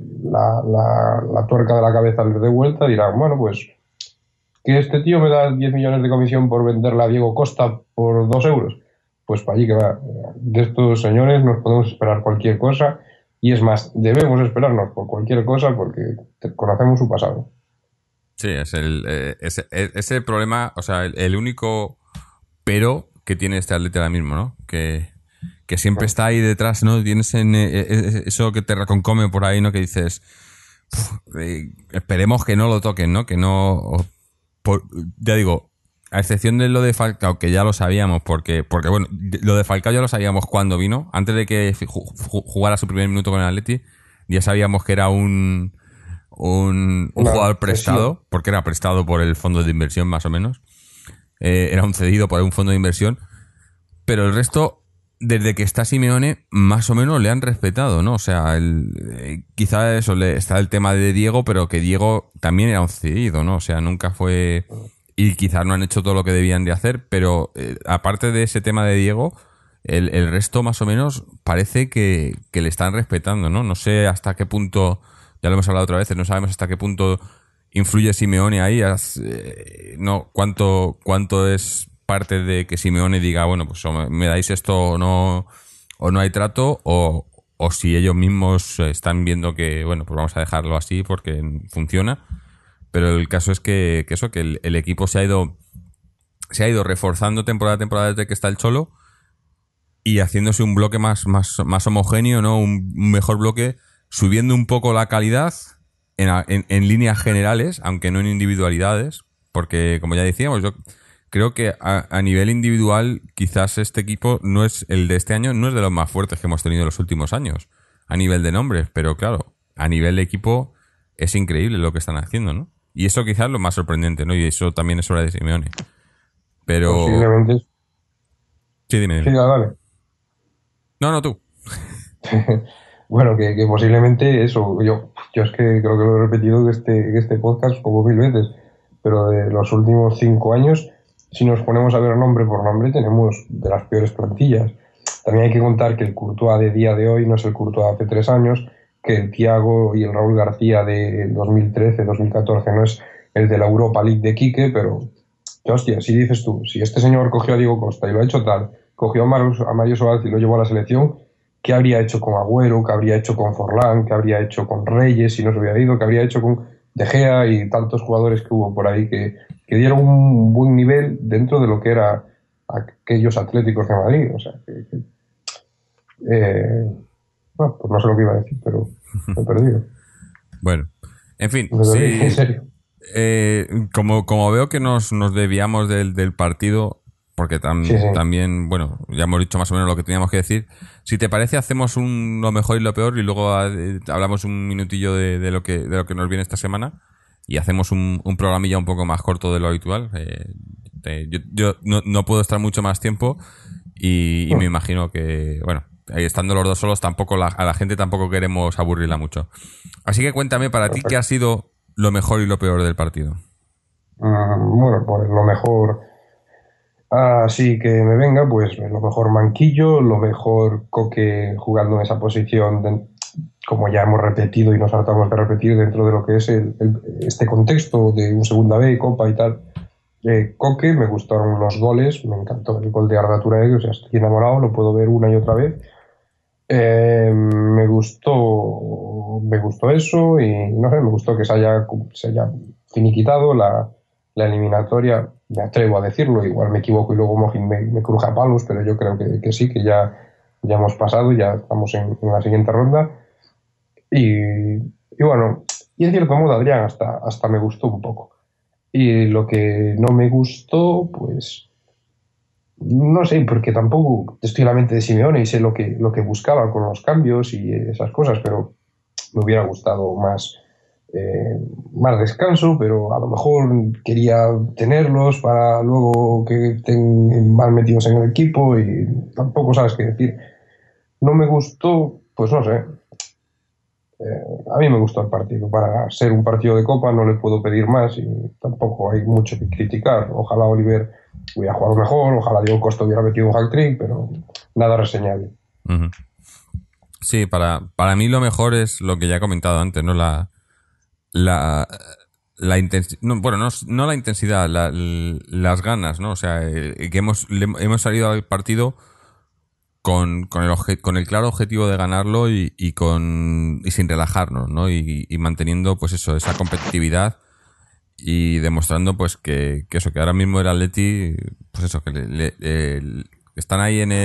la tuerca de la cabeza les dé vuelta, dirán, bueno, pues que este tío me da 10 millones de comisión por venderla a Diego Costa por 2 euros. Pues para allí que va. De estos señores nos podemos esperar cualquier cosa y es más, debemos esperarnos por cualquier cosa porque conocemos su pasado. Sí, es el problema, o sea, el único pero que tiene este atleta ahora mismo, ¿no? Que siempre está ahí detrás, ¿no? Tienes eso que te reconcome por ahí, ¿no? Que dices, esperemos que no lo toquen, ¿no? Que no... ya digo, a excepción de lo de Falcao, que ya lo sabíamos, porque bueno, lo de Falcao ya lo sabíamos cuando vino, antes de que jugara su primer minuto con el Atleti, ya sabíamos que era un Una jugador cesión. prestado, porque era prestado por el fondo de inversión más o menos. Era un cedido por un fondo de inversión. Pero el resto, desde que está Simeone, más o menos le han respetado, ¿no? O sea, quizá eso está el tema de Diego, pero que Diego también era un cedido, ¿no? O sea, nunca fue... Y quizás no han hecho todo lo que debían de hacer, pero aparte de ese tema de Diego, el resto más o menos parece que le están respetando, ¿no? No sé hasta qué punto, ya lo hemos hablado otra vez, no sabemos hasta qué punto influye Simeone ahí, no, cuánto es parte de que Simeone diga, bueno, pues o me dais esto o no hay trato, o si ellos mismos están viendo que, bueno, pues vamos a dejarlo así porque funciona. Pero el caso es que el equipo se ha ido reforzando temporada a temporada desde que está el Cholo y haciéndose un bloque más homogéneo, ¿no? Un mejor bloque, subiendo un poco la calidad en líneas generales, aunque no en individualidades, porque como ya decíamos, yo creo que a nivel individual quizás este equipo no es el de este año, no es de los más fuertes que hemos tenido en los últimos años, a nivel de nombres, pero claro, a nivel de equipo es increíble lo que están haciendo, ¿no? Y eso quizás es lo más sorprendente, ¿no? Y eso también es hora de Simeone. Pero... Posiblemente. Sí, dime. Sí, dale. No, tú. Bueno, que posiblemente eso, yo es que creo que lo he repetido en este podcast como 1000 veces, pero de los últimos 5 años, si nos ponemos a ver nombre por nombre, tenemos de las peores plantillas. También hay que contar que el Courtois de día de hoy no es el Courtois de hace 3 años, que el Thiago y el Raúl García de 2013, 2014 no es el de la Europa League de Quique, pero, hostia, si dices tú, si este señor cogió a Diego Costa y lo ha hecho tal, cogió a Mario Suárez y lo llevó a la selección, ¿qué habría hecho con Agüero? ¿Qué habría hecho con Forlán? ¿Qué habría hecho con Reyes si no se hubiera ido? ¿Qué habría hecho con De Gea y tantos jugadores que hubo por ahí que dieron un buen nivel dentro de lo que era aquellos Atléticos de Madrid? O sea, bueno, pues no sé lo que iba a decir, pero me he perdido. Bueno, en fin, Me perdí, sí, en serio. como veo que nos desviamos del partido, porque Sí, sí. también, bueno, ya hemos dicho más o menos lo que teníamos que decir. Si te parece, hacemos lo mejor y lo peor y luego hablamos un minutillo de lo que nos viene esta semana y hacemos un programilla un poco más corto de lo habitual. Yo no puedo estar mucho más tiempo y me imagino que, bueno, ahí estando los dos solos, tampoco a la gente tampoco queremos aburrirla mucho. Así que cuéntame para ti qué ha sido lo mejor y lo peor del partido. Bueno, pues lo mejor, así que me venga, pues lo mejor Manquillo, lo mejor Coque jugando en esa posición, como ya hemos repetido y nos hartamos de repetir dentro de lo que es este contexto de un segunda B, Copa y tal. Coque, me gustaron los goles, me encantó el gol de Arda Turank, o sea, estoy enamorado, lo puedo ver una y otra vez. Me gustó eso y no sé, me gustó que se haya finiquitado la eliminatoria, me atrevo a decirlo, igual me equivoco y luego Mojin me cruja a palos, pero yo creo que sí, que ya hemos pasado, ya estamos en la siguiente ronda y bueno, y en cierto modo Adrián hasta me gustó un poco. Y lo que no me gustó, pues no sé, porque tampoco estoy en la mente de Simeone y sé lo que buscaba con los cambios y esas cosas, pero me hubiera gustado más descanso, pero a lo mejor quería tenerlos para luego que estén mal metidos en el equipo y tampoco sabes qué decir. No me gustó, pues no sé. A mí me gustó el partido. Para ser un partido de Copa no le puedo pedir más y tampoco hay mucho que criticar. Ojalá Oliver hubiera jugado mejor, ojalá Diego Costa hubiera metido un hat-trick, pero nada reseñable. Uh-huh. Sí, para mí lo mejor es lo que ya he comentado antes, ¿no? La intensidad, no la intensidad, las ganas, ¿no? O sea, que hemos salido al partido con el claro objetivo de ganarlo y sin relajarnos, ¿no? Y manteniendo, pues eso, esa competitividad y demostrando, pues, que ahora mismo el Atleti, pues eso, que están ahí en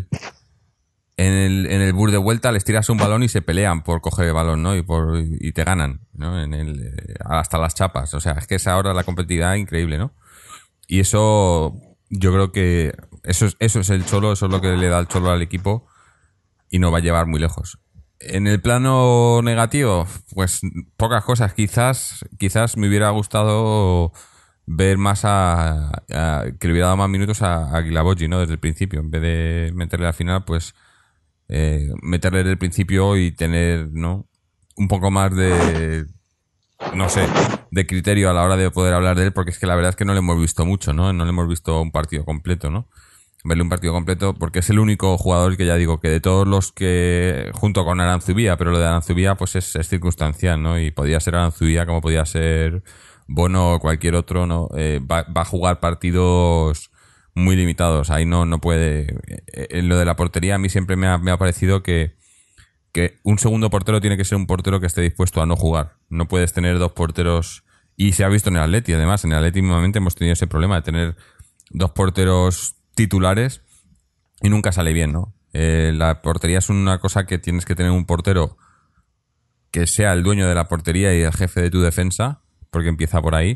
el bus de vuelta, les tiras un balón y se pelean por coger el balón, ¿no? Y te ganan, ¿no? Hasta las chapas. O sea, es que es ahora la competitividad increíble, ¿no? Y eso, yo creo que eso es el Cholo, eso es lo que le da el Cholo al equipo y nos va a llevar muy lejos. En el plano negativo, pues pocas cosas. Quizás me hubiera gustado ver más que le hubiera dado más minutos a Guilavogui, ¿no? Desde el principio. En vez de meterle al final, pues meterle desde el principio y tener, ¿no? Un poco más no sé, de criterio a la hora de poder hablar de él, porque es que la verdad es que no le hemos visto mucho, ¿no? No le hemos visto un partido completo, ¿no? Verle un partido completo, porque es el único jugador que ya digo que de todos los que, junto con Aranzubía, pero lo de Aranzubía pues es circunstancial, ¿no? Y podía ser Aranzubía como podía ser Bono o cualquier otro, ¿no? Va a jugar partidos muy limitados, ahí no puede. En lo de la portería a mí siempre me ha parecido que un segundo portero tiene que ser un portero que esté dispuesto a no jugar. No puedes tener dos porteros, y se ha visto en el Atleti, además, en el Atleti mismamente hemos tenido ese problema de tener dos porteros titulares y nunca sale bien, ¿no? La portería es una cosa que tienes que tener un portero que sea el dueño de la portería y el jefe de tu defensa, porque empieza por ahí.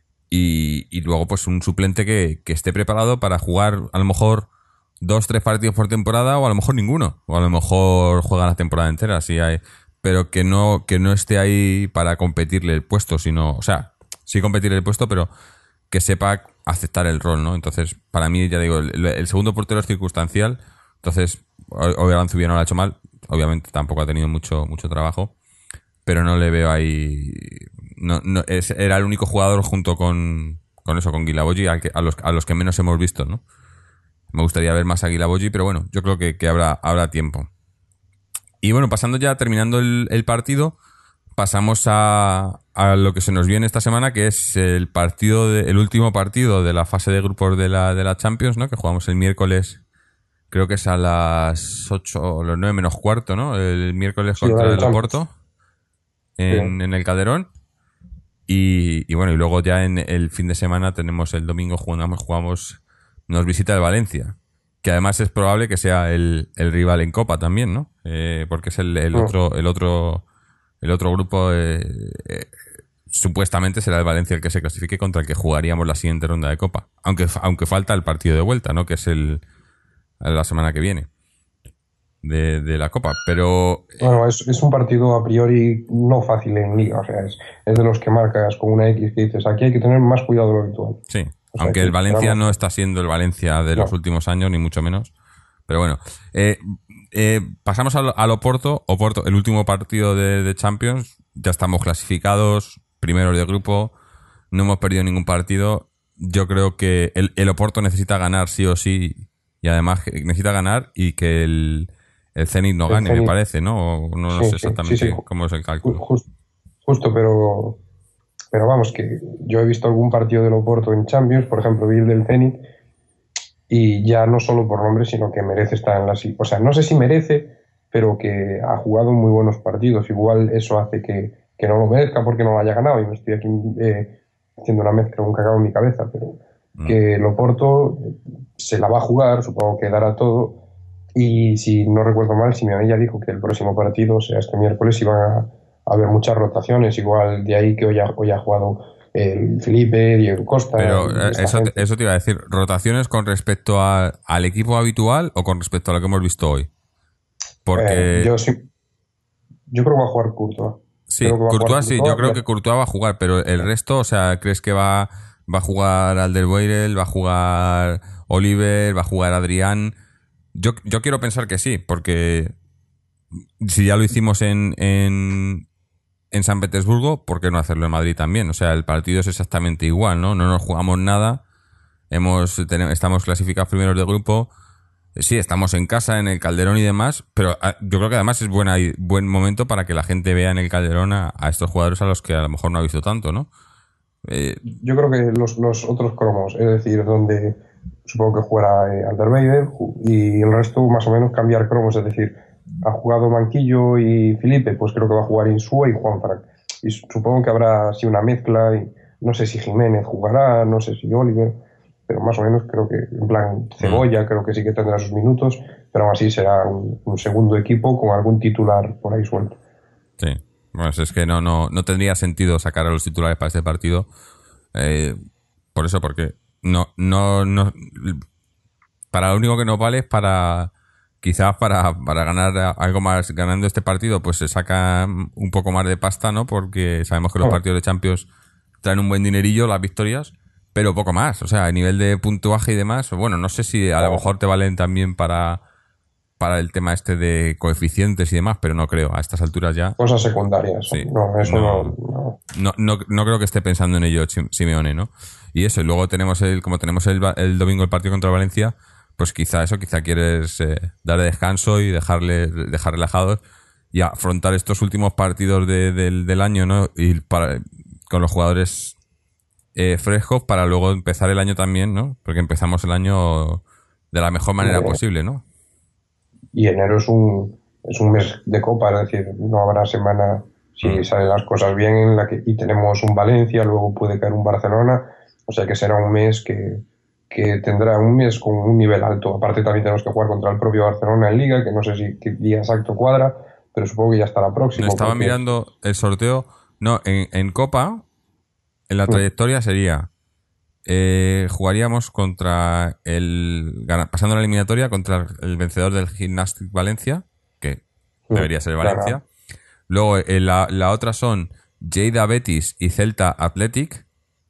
Y luego, pues, un suplente que esté preparado para jugar a lo mejor 2-3 partidos por temporada, o a lo mejor ninguno. O a lo mejor juega la temporada entera, pero que no esté ahí para competirle el puesto, sino, o sea, sí competirle el puesto, pero que sepa aceptar el rol, ¿no? Entonces, para mí, ya digo, el segundo portero es circunstancial. Entonces, hoy Aranzubia no lo ha hecho mal. Obviamente tampoco ha tenido mucho trabajo, pero no le veo ahí. Era el único jugador junto con Guilabogi a los que menos hemos visto, ¿no? Me gustaría ver más a Guilabogi, pero bueno, yo creo que habrá tiempo. Y bueno, terminando el partido, pasamos a lo que se nos viene esta semana, que es el último partido de la fase de grupos de la Champions, ¿no? Que jugamos el miércoles, creo que es a las 8 o los 9 menos cuarto, ¿no? El miércoles contra el Oporto en el Calderón. Y bueno, y luego ya en el fin de semana tenemos el domingo nos visita el Valencia, que además es probable que sea el rival en Copa también, ¿no? Porque es el otro grupo, supuestamente será el Valencia el que se clasifique, contra el que jugaríamos la siguiente ronda de Copa, aunque falta el partido de vuelta, ¿no? Que es la semana que viene de la Copa, pero... Bueno, es un partido a priori no fácil en Liga, o sea, es de los que marcas con una X que dices, aquí hay que tener más cuidado de lo habitual. Sí, aunque el Valencia no está siendo el Valencia de los últimos años, ni mucho menos, pero bueno. Pasamos al Oporto, el último partido de Champions, ya estamos clasificados, primeros de grupo, no hemos perdido ningún partido. Yo creo que el Oporto necesita ganar sí o sí, y además necesita ganar y que el Zenit no gane, me parece, ¿no? No sé exactamente cómo es el cálculo. Justo, pero vamos, que yo he visto algún partido del Oporto en Champions, por ejemplo, vi el del Zenit, y ya no solo por nombre, sino que merece estar en o sea, no sé si merece, pero que ha jugado muy buenos partidos. Igual eso hace que no lo merezca porque no lo haya ganado, y me estoy aquí haciendo una mezcla, un cagado en mi cabeza, pero que el Oporto se la va a jugar, supongo que dará todo. Y si no recuerdo mal, Simeone ya dijo que el próximo partido, o sea, este miércoles, iban a haber muchas rotaciones, igual de ahí que hoy ha jugado el Felipe, Diego Costa. Pero eso te iba a decir, ¿rotaciones con respecto al equipo habitual o con respecto a lo que hemos visto hoy? Porque... yo creo que va a jugar Courtois. Sí, Courtois sí, yo creo que Courtois va a jugar, pero el resto, o sea, ¿crees que va a jugar Alderweireld, va a jugar Oliver, va a jugar Adrián? Yo quiero pensar que sí, porque si ya lo hicimos en San Petersburgo, ¿por qué no hacerlo en Madrid también? O sea, el partido es exactamente igual, ¿no? No nos jugamos nada, estamos clasificados primeros de grupo, sí, estamos en casa, en el Calderón y demás, pero yo creo que además es buen momento para que la gente vea en el Calderón a estos jugadores a los que a lo mejor no ha visto tanto, ¿no? Yo creo que los otros cromos, es decir, donde supongo que jugará Alderweireld y el resto más o menos cambiar cromos, es decir, ha jugado Manquillo y Felipe, pues creo que va a jugar Insúa y Juanfran. Y supongo que habrá así una mezcla, y no sé si Jiménez jugará, no sé si Oliver, pero más o menos creo que, en plan, Cebolla creo que sí que tendrá sus minutos, pero aún así será un segundo equipo con algún titular por ahí suelto. Sí, bueno, es que no tendría sentido sacar a los titulares para este partido, por eso, porque no para lo único que nos vale es quizás para ganar algo más. Ganando este partido pues se saca un poco más de pasta, ¿no? Porque sabemos que los partidos de Champions traen un buen dinerillo, las victorias, pero poco más. O sea, a nivel de puntuaje y demás, bueno, no sé si a lo mejor te valen también para el tema este de coeficientes y demás, pero no creo, a estas alturas ya. Cosas secundarias. Sí, no creo que esté pensando en ello Simeone, ¿no? Y eso, y luego tenemos como tenemos el domingo el partido contra Valencia, pues quizá quieres darle descanso y dejar relajados y afrontar estos últimos partidos del año, ¿no? Y con los jugadores frescos para luego empezar el año también, ¿no? Porque empezamos el año de la mejor manera posible, ¿no? Y enero es un mes de copa, es decir, no habrá semana, si salen las cosas bien, y tenemos un Valencia, luego puede caer un Barcelona, o sea que será un mes que tendrá un mes con un nivel alto. Aparte también tenemos que jugar contra el propio Barcelona en Liga, que no sé si qué día exacto cuadra, pero supongo que ya estará próximo. No, estaba porque... mirando el sorteo. No, en Copa, en la trayectoria sería... jugaríamos contra pasando la eliminatoria contra el vencedor del Gimnàstic Valencia, que debería ser Valencia. Luego la otra son Lleida Betis y Celta Athletic.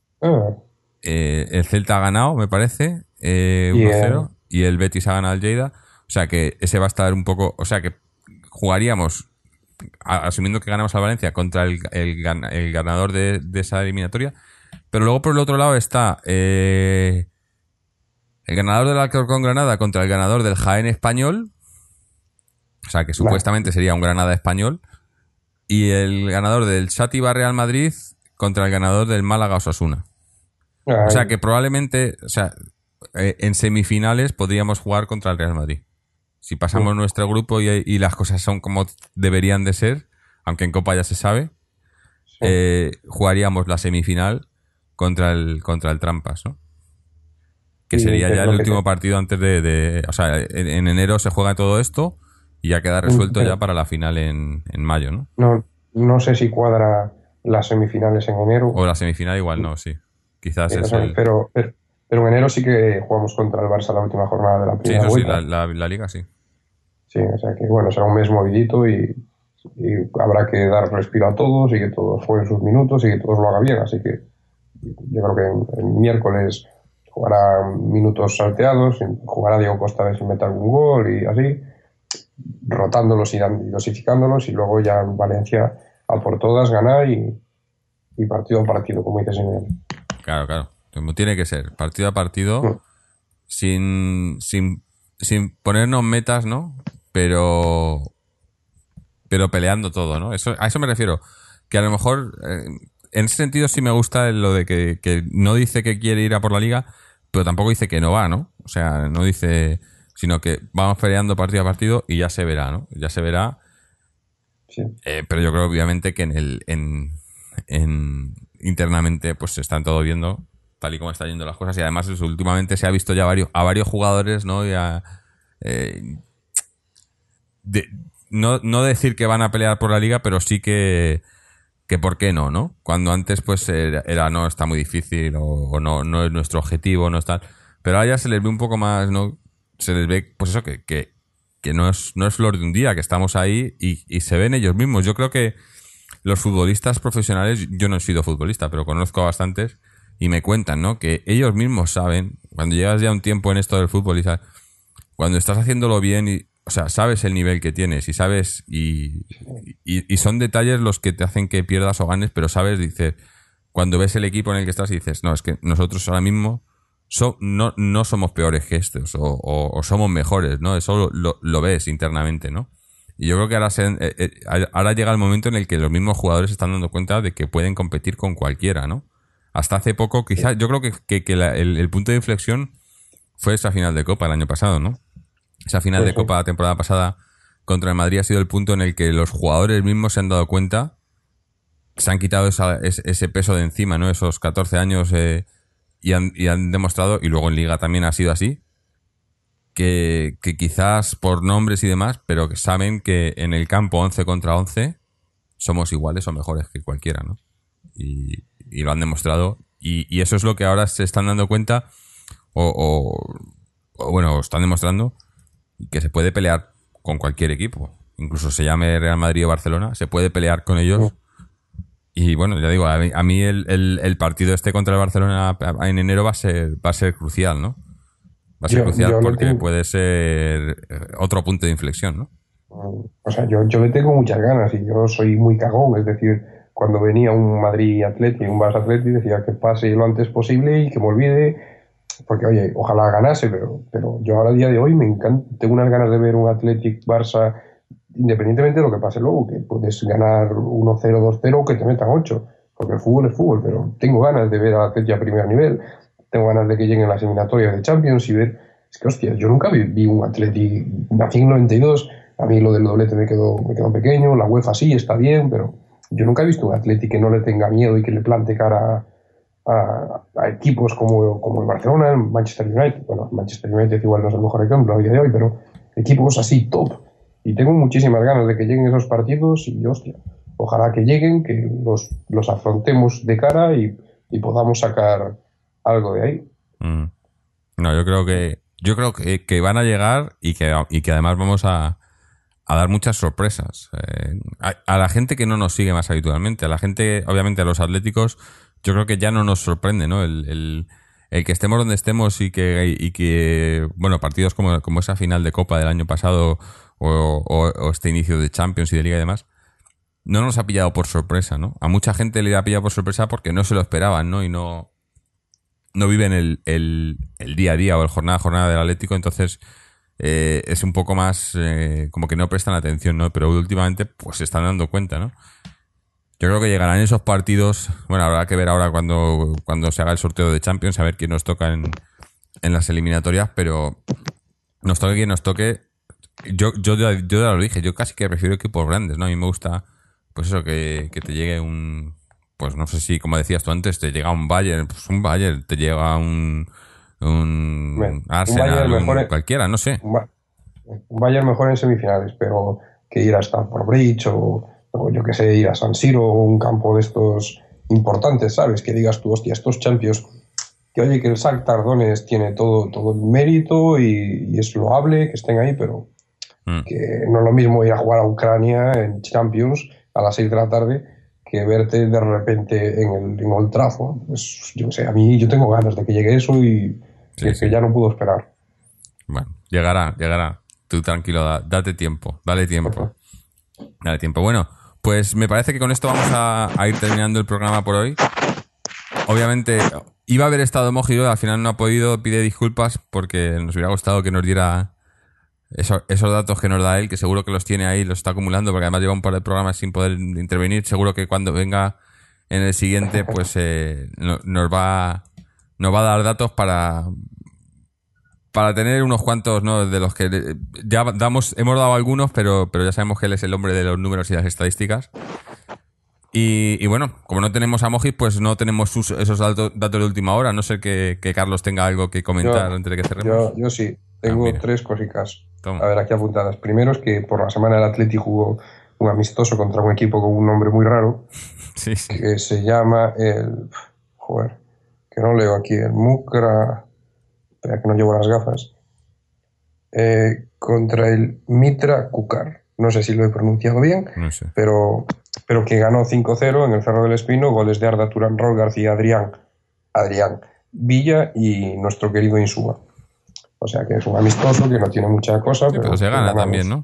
El Celta ha ganado, me parece, 1-0, y el Betis ha ganado al Lleida. O sea que ese va a estar un poco... O sea que jugaríamos, asumiendo que ganamos al Valencia, contra el ganador de esa eliminatoria. Pero luego por el otro lado está el ganador del Alcorcón Granada contra el ganador del Jaén Español. O sea que supuestamente sería un Granada español. Y el ganador del Xàtiva Real Madrid contra el ganador del Málaga Osasuna. O sea que probablemente, en semifinales podríamos jugar contra el Real Madrid. Si pasamos nuestro grupo y las cosas son como deberían de ser, aunque en Copa ya se sabe, jugaríamos la semifinal contra el Trampas, ¿no? Que sería ya el último partido antes o sea, en enero se juega todo esto y ya queda resuelto ya para la final en mayo, ¿no? No sé si cuadra las semifinales en enero. O la semifinal igual no, sí. Quizás pero en enero sí que jugamos contra el Barça la última jornada de la primera vuelta. Sí, la Liga sí. Sí, o sea que bueno, será un mes movidito y habrá que dar respiro a todos y que todos jueguen sus minutos y que todos lo hagan bien, así que yo creo que el miércoles jugará minutos salteados, jugará Diego Costa a ver si mete algún gol y así, rotándolos y dosificándolos, y luego ya en Valencia a por todas ganar y partido a partido, como dices en él. Claro. Como tiene que ser, partido a partido, sin ponernos metas, ¿no? Pero peleando todo, ¿no? A eso me refiero. Que a lo mejor... en ese sentido sí me gusta lo de que no dice que quiere ir a por la Liga, pero tampoco dice que no va, ¿no? O sea, no dice... Sino que vamos peleando partido a partido y ya se verá, ¿no? Ya se verá. Sí. Pero yo creo obviamente que internamente pues se están todo viendo tal y como están yendo las cosas, y además últimamente se ha visto ya a varios jugadores, ¿no? No decir que van a pelear por la Liga, pero sí que por qué no. Cuando antes pues era no, está muy difícil o no es nuestro objetivo, no es tal. Pero ahora ya se les ve un poco más, ¿no? Se les ve pues eso, que no es flor de un día, que estamos ahí y se ven ellos mismos. Yo creo que los futbolistas profesionales, yo no he sido futbolista, pero conozco a bastantes y me cuentan, ¿no? Que ellos mismos saben, cuando llevas ya un tiempo en esto del fútbol y sabes, cuando estás haciéndolo bien o sea, sabes el nivel que tienes y sabes y son detalles los que te hacen que pierdas o ganes, pero sabes, dices, cuando ves el equipo en el que estás y dices, no, es que nosotros ahora mismo no somos peores que estos o somos mejores, ¿no? Eso lo ves internamente, ¿no? Y yo creo que ahora llega el momento en el que los mismos jugadores se están dando cuenta de que pueden competir con cualquiera, ¿no? Hasta hace poco, quizás, yo creo que el punto de inflexión fue esa final de Copa el año pasado, ¿no? Esa final de Copa la temporada pasada contra el Madrid ha sido el punto en el que los jugadores mismos se han dado cuenta, se han quitado ese peso de encima, ¿no? Esos 14 años y han demostrado, y luego en Liga también ha sido así, que quizás por nombres y demás, pero que saben que en el campo 11 contra 11 somos iguales o mejores que cualquiera, ¿no? Y lo han demostrado, y eso es lo que ahora se están dando cuenta o bueno, están demostrando, que se puede pelear con cualquier equipo, incluso se llame Real Madrid o Barcelona, se puede pelear con ellos. Y bueno, ya digo, a mí el partido este contra el Barcelona en enero va a ser crucial, ¿no? Va a ser crucial porque puede ser otro punto de inflexión, ¿no? O sea, yo le tengo muchas ganas y yo soy muy cagón, es decir, cuando venía un Madrid Atleti, un Barça Atleti, decía que pase lo antes posible y que me olvide, porque oye, ojalá ganase, pero yo ahora a día de hoy me encanta, tengo unas ganas de ver un Athletic Barça, independientemente de lo que pase luego, que puedes ganar 1-0, 2-0 o que te metan 8, porque el fútbol es fútbol, pero tengo ganas de ver a Atleti a primer nivel, tengo ganas de que lleguen las eliminatorias de Champions y ver, es que hostia, yo nunca vi un Atleti, nací en 92, a mí lo del doblete me quedó pequeño, la UEFA sí está bien, pero yo nunca he visto un Atleti que no le tenga miedo y que le plante cara a equipos como el Barcelona, el Manchester United. Bueno, Manchester United igual no es el mejor ejemplo a día de hoy, pero equipos así top. y tengo muchísimas ganas de que lleguen esos partidos y, hostia, ojalá que lleguen, que los afrontemos de cara y podamos sacar algo de ahí. Mm. No, yo creo que van a llegar y que además vamos a dar muchas sorpresas. A la gente que no nos sigue más habitualmente, a la gente, obviamente a los atléticos, yo creo que ya no nos sorprende, ¿no? El que estemos donde estemos y que bueno, partidos como esa final de Copa del año pasado o este inicio de Champions y de Liga y demás, no nos ha pillado por sorpresa, ¿no? A mucha gente le ha pillado por sorpresa porque no se lo esperaban, ¿no? Y no viven el día a día o el jornada a jornada del Atlético, entonces es un poco más como que no prestan atención, ¿no? Pero últimamente pues se están dando cuenta, ¿no? Yo creo que llegarán esos partidos, bueno, habrá que ver ahora cuando se haga el sorteo de Champions, a ver quién nos toca en las eliminatorias, pero nos toque quien nos toque. Yo ya lo dije, yo casi que prefiero equipos grandes, ¿no? A mí me gusta, pues eso, que te llegue un, pues no sé si, como decías tú antes, te llega un Bayern, pues un Bayern, te llega un Un Bayern Arsenal, mejor, cualquiera, no sé. un Ba- un Bayern mejor en semifinales, pero que ir a Stamford Bridge o yo que sé, ir a San Siro o un campo de estos importantes, ¿sabes? Que digas tú, hostia, estos Champions, que oye, que el Shakhtar Donetsk tiene todo el mérito y es loable que estén ahí, pero Mm, que no es lo mismo ir a jugar a Ucrania en Champions a las 6 de la tarde que verte de repente en Old Trafford. Pues, yo qué sé, a mí yo tengo ganas de que llegue eso y sí, que sí. ya no puedo esperar. Bueno, llegará. Tú tranquilo, date tiempo, dale tiempo. Dale tiempo. Bueno, pues me parece que con esto vamos a ir terminando el programa por hoy. Obviamente, iba a haber estado Mojiro, al final no ha podido, pide disculpas porque nos hubiera gustado que nos diera esos datos que nos da él, que seguro que los tiene ahí, los está acumulando, porque además lleva un par de programas sin poder intervenir. Seguro que cuando venga en el siguiente, pues nos va a dar datos para tener unos cuantos, ¿no? De los que ya hemos dado algunos, pero ya sabemos que él es el hombre de los números y las estadísticas. Y bueno, como no tenemos a Mojis, pues no tenemos esos datos de última hora. No sé que Carlos tenga algo que comentar Yo, antes de que cerremos. yo sí, Ah, tengo mira, tres cositas. A toma. ver, aquí apuntadas. Primero es que por la semana el Atleti jugó un amistoso contra un equipo con un nombre muy raro Sí, sí. que se llama el... Joder, que no leo aquí, el Mukra... Espera, que no llevo las gafas. Contra el Mitra Kukar. No sé si lo he pronunciado bien, No sé. pero que ganó 5-0 en el Cerro del Espino, goles de Arda Turán, Raúl García, Adrián Villa y nuestro querido Insúa. O sea que es un amistoso que no tiene mucha cosa, Sí, pero pero se que gana también, ganamos. ¿no?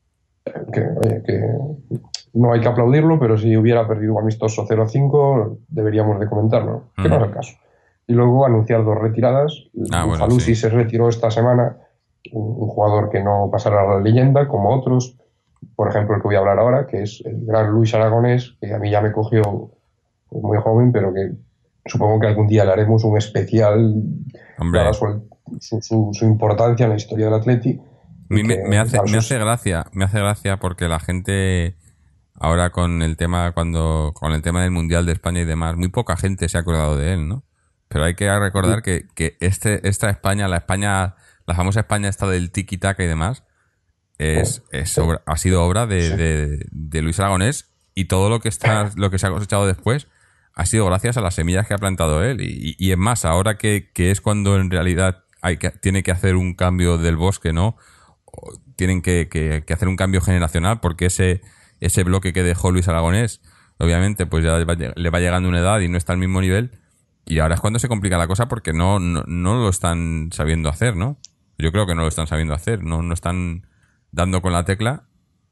Oye, que no hay que aplaudirlo, pero si hubiera perdido un amistoso 0-5, deberíamos de comentarlo, que no es el caso. Y luego anunciar dos retiradas. Ah, bueno, Bufalusi sí. se retiró esta semana, un jugador que no pasará a la leyenda, como otros, por ejemplo, el que voy a hablar ahora, que es el gran Luis Aragonés, que a mí ya me cogió muy joven, pero que supongo que algún día le haremos un especial, dada Hombre, su importancia en la historia del Atleti, a y mí que me hace gracia porque la gente ahora con el tema con el tema del Mundial de España y demás, muy poca gente se ha acordado de él, ¿no? Pero hay que recordar que esta España, la famosa España esta del tiki-taka y demás, ha sido obra de Luis Aragonés, y todo lo que se ha cosechado después ha sido gracias a las semillas que ha plantado él. Y es más, ahora que es cuando en realidad tiene que hacer un cambio del bosque, ¿no? Tienen que hacer un cambio generacional, porque ese bloque que dejó Luis Aragonés, obviamente, pues ya le va llegando una edad y no está al mismo nivel. Y ahora es cuando se complica la cosa porque no lo están sabiendo hacer, ¿no? Yo creo que no lo están sabiendo hacer, no están dando con la tecla,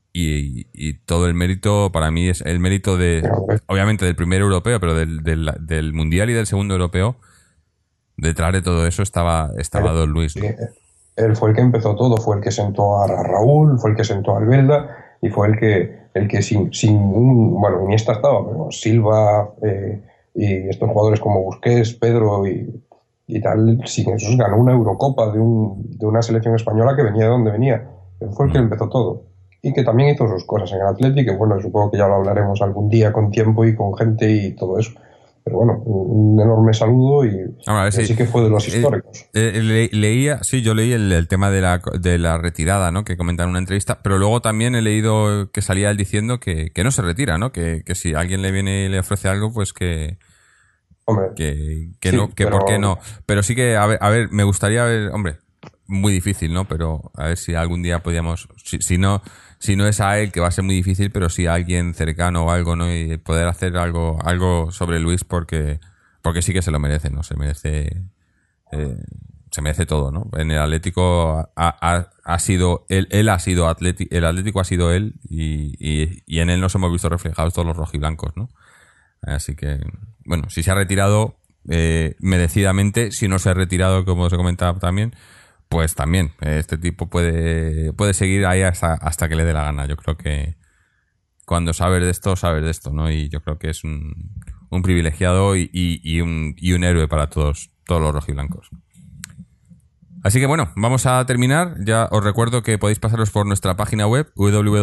y todo el mérito para mí es el mérito obviamente del primer europeo, pero del mundial y del segundo europeo. Detrás de todo eso estaba Don Luis, Sí, ¿no? él fue el que empezó todo, fue el que sentó a Raúl, fue el que sentó a Albelda y fue el que sin bueno, Iniesta estaba, pero Silva y estos jugadores como Busquets, Pedro y tal, sin esos ganó una Eurocopa de una selección española que venía de donde venía. Él fue el que empezó todo. Y que también hizo sus cosas en el Atleti, que bueno, supongo que ya lo hablaremos algún día con tiempo y con gente y todo eso. Pero bueno, un enorme saludo y Ahora, sí, sí que fue de los históricos. leía, sí, yo leí el tema de la retirada, ¿no? Que comenta en una entrevista, pero luego también he leído que salía él diciendo que no se retira, ¿no? Que si alguien le viene y le ofrece algo, pues Hombre, que sí, no, que por qué pero no. Pero sí que, a ver, me gustaría ver, hombre, muy difícil, ¿no? Pero a ver si algún día podíamos, si no es a él, que va a ser muy difícil, pero si a alguien cercano o algo, ¿no? Y poder hacer algo sobre Luis porque sí que se lo merece, ¿no? Eh, se merece todo, ¿no? En el Atlético ha sido, él ha sido el Atlético ha sido él y en él nos hemos visto reflejados todos los rojiblancos, ¿no? Así que, bueno, si se ha retirado merecidamente, si no se ha retirado, como se comentaba también, pues también este tipo puede seguir ahí hasta que le dé la gana. Yo creo que cuando sabes de esto, ¿no? Y yo creo que es un privilegiado y un héroe para todos los rojiblancos. Así que bueno, vamos a terminar. Ya os recuerdo que podéis pasaros por nuestra página web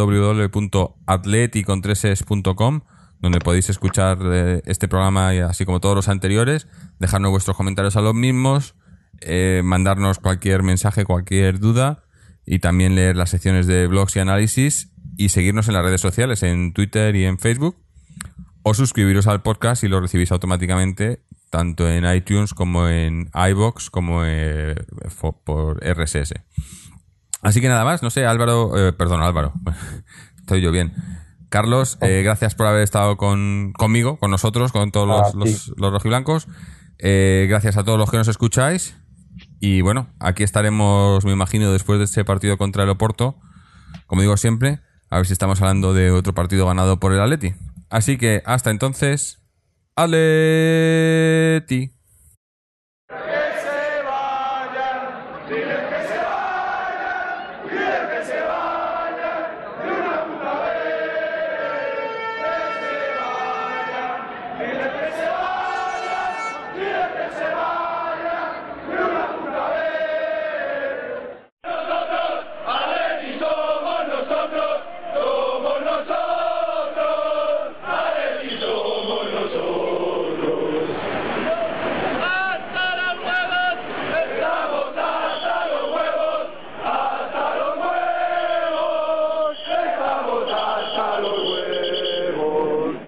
www.atleticontreses.com, donde podéis escuchar este programa y así como todos los anteriores, dejarnos vuestros comentarios a los mismos, mandarnos cualquier mensaje, cualquier duda y también leer las secciones de blogs y análisis y seguirnos en las redes sociales, en Twitter y en Facebook, o suscribiros al podcast y lo recibís automáticamente tanto en iTunes como en iVoox como por RSS. Así que nada más, no sé, Álvaro, perdón, Álvaro, estoy yo bien. Carlos, gracias por haber estado conmigo, con nosotros, con todos los rojiblancos. Gracias a todos los que nos escucháis. Y bueno, aquí estaremos, me imagino, después de este partido contra el Oporto, como digo siempre, a ver si estamos hablando de otro partido ganado por el Atleti. Así que hasta entonces, ¡Atleti!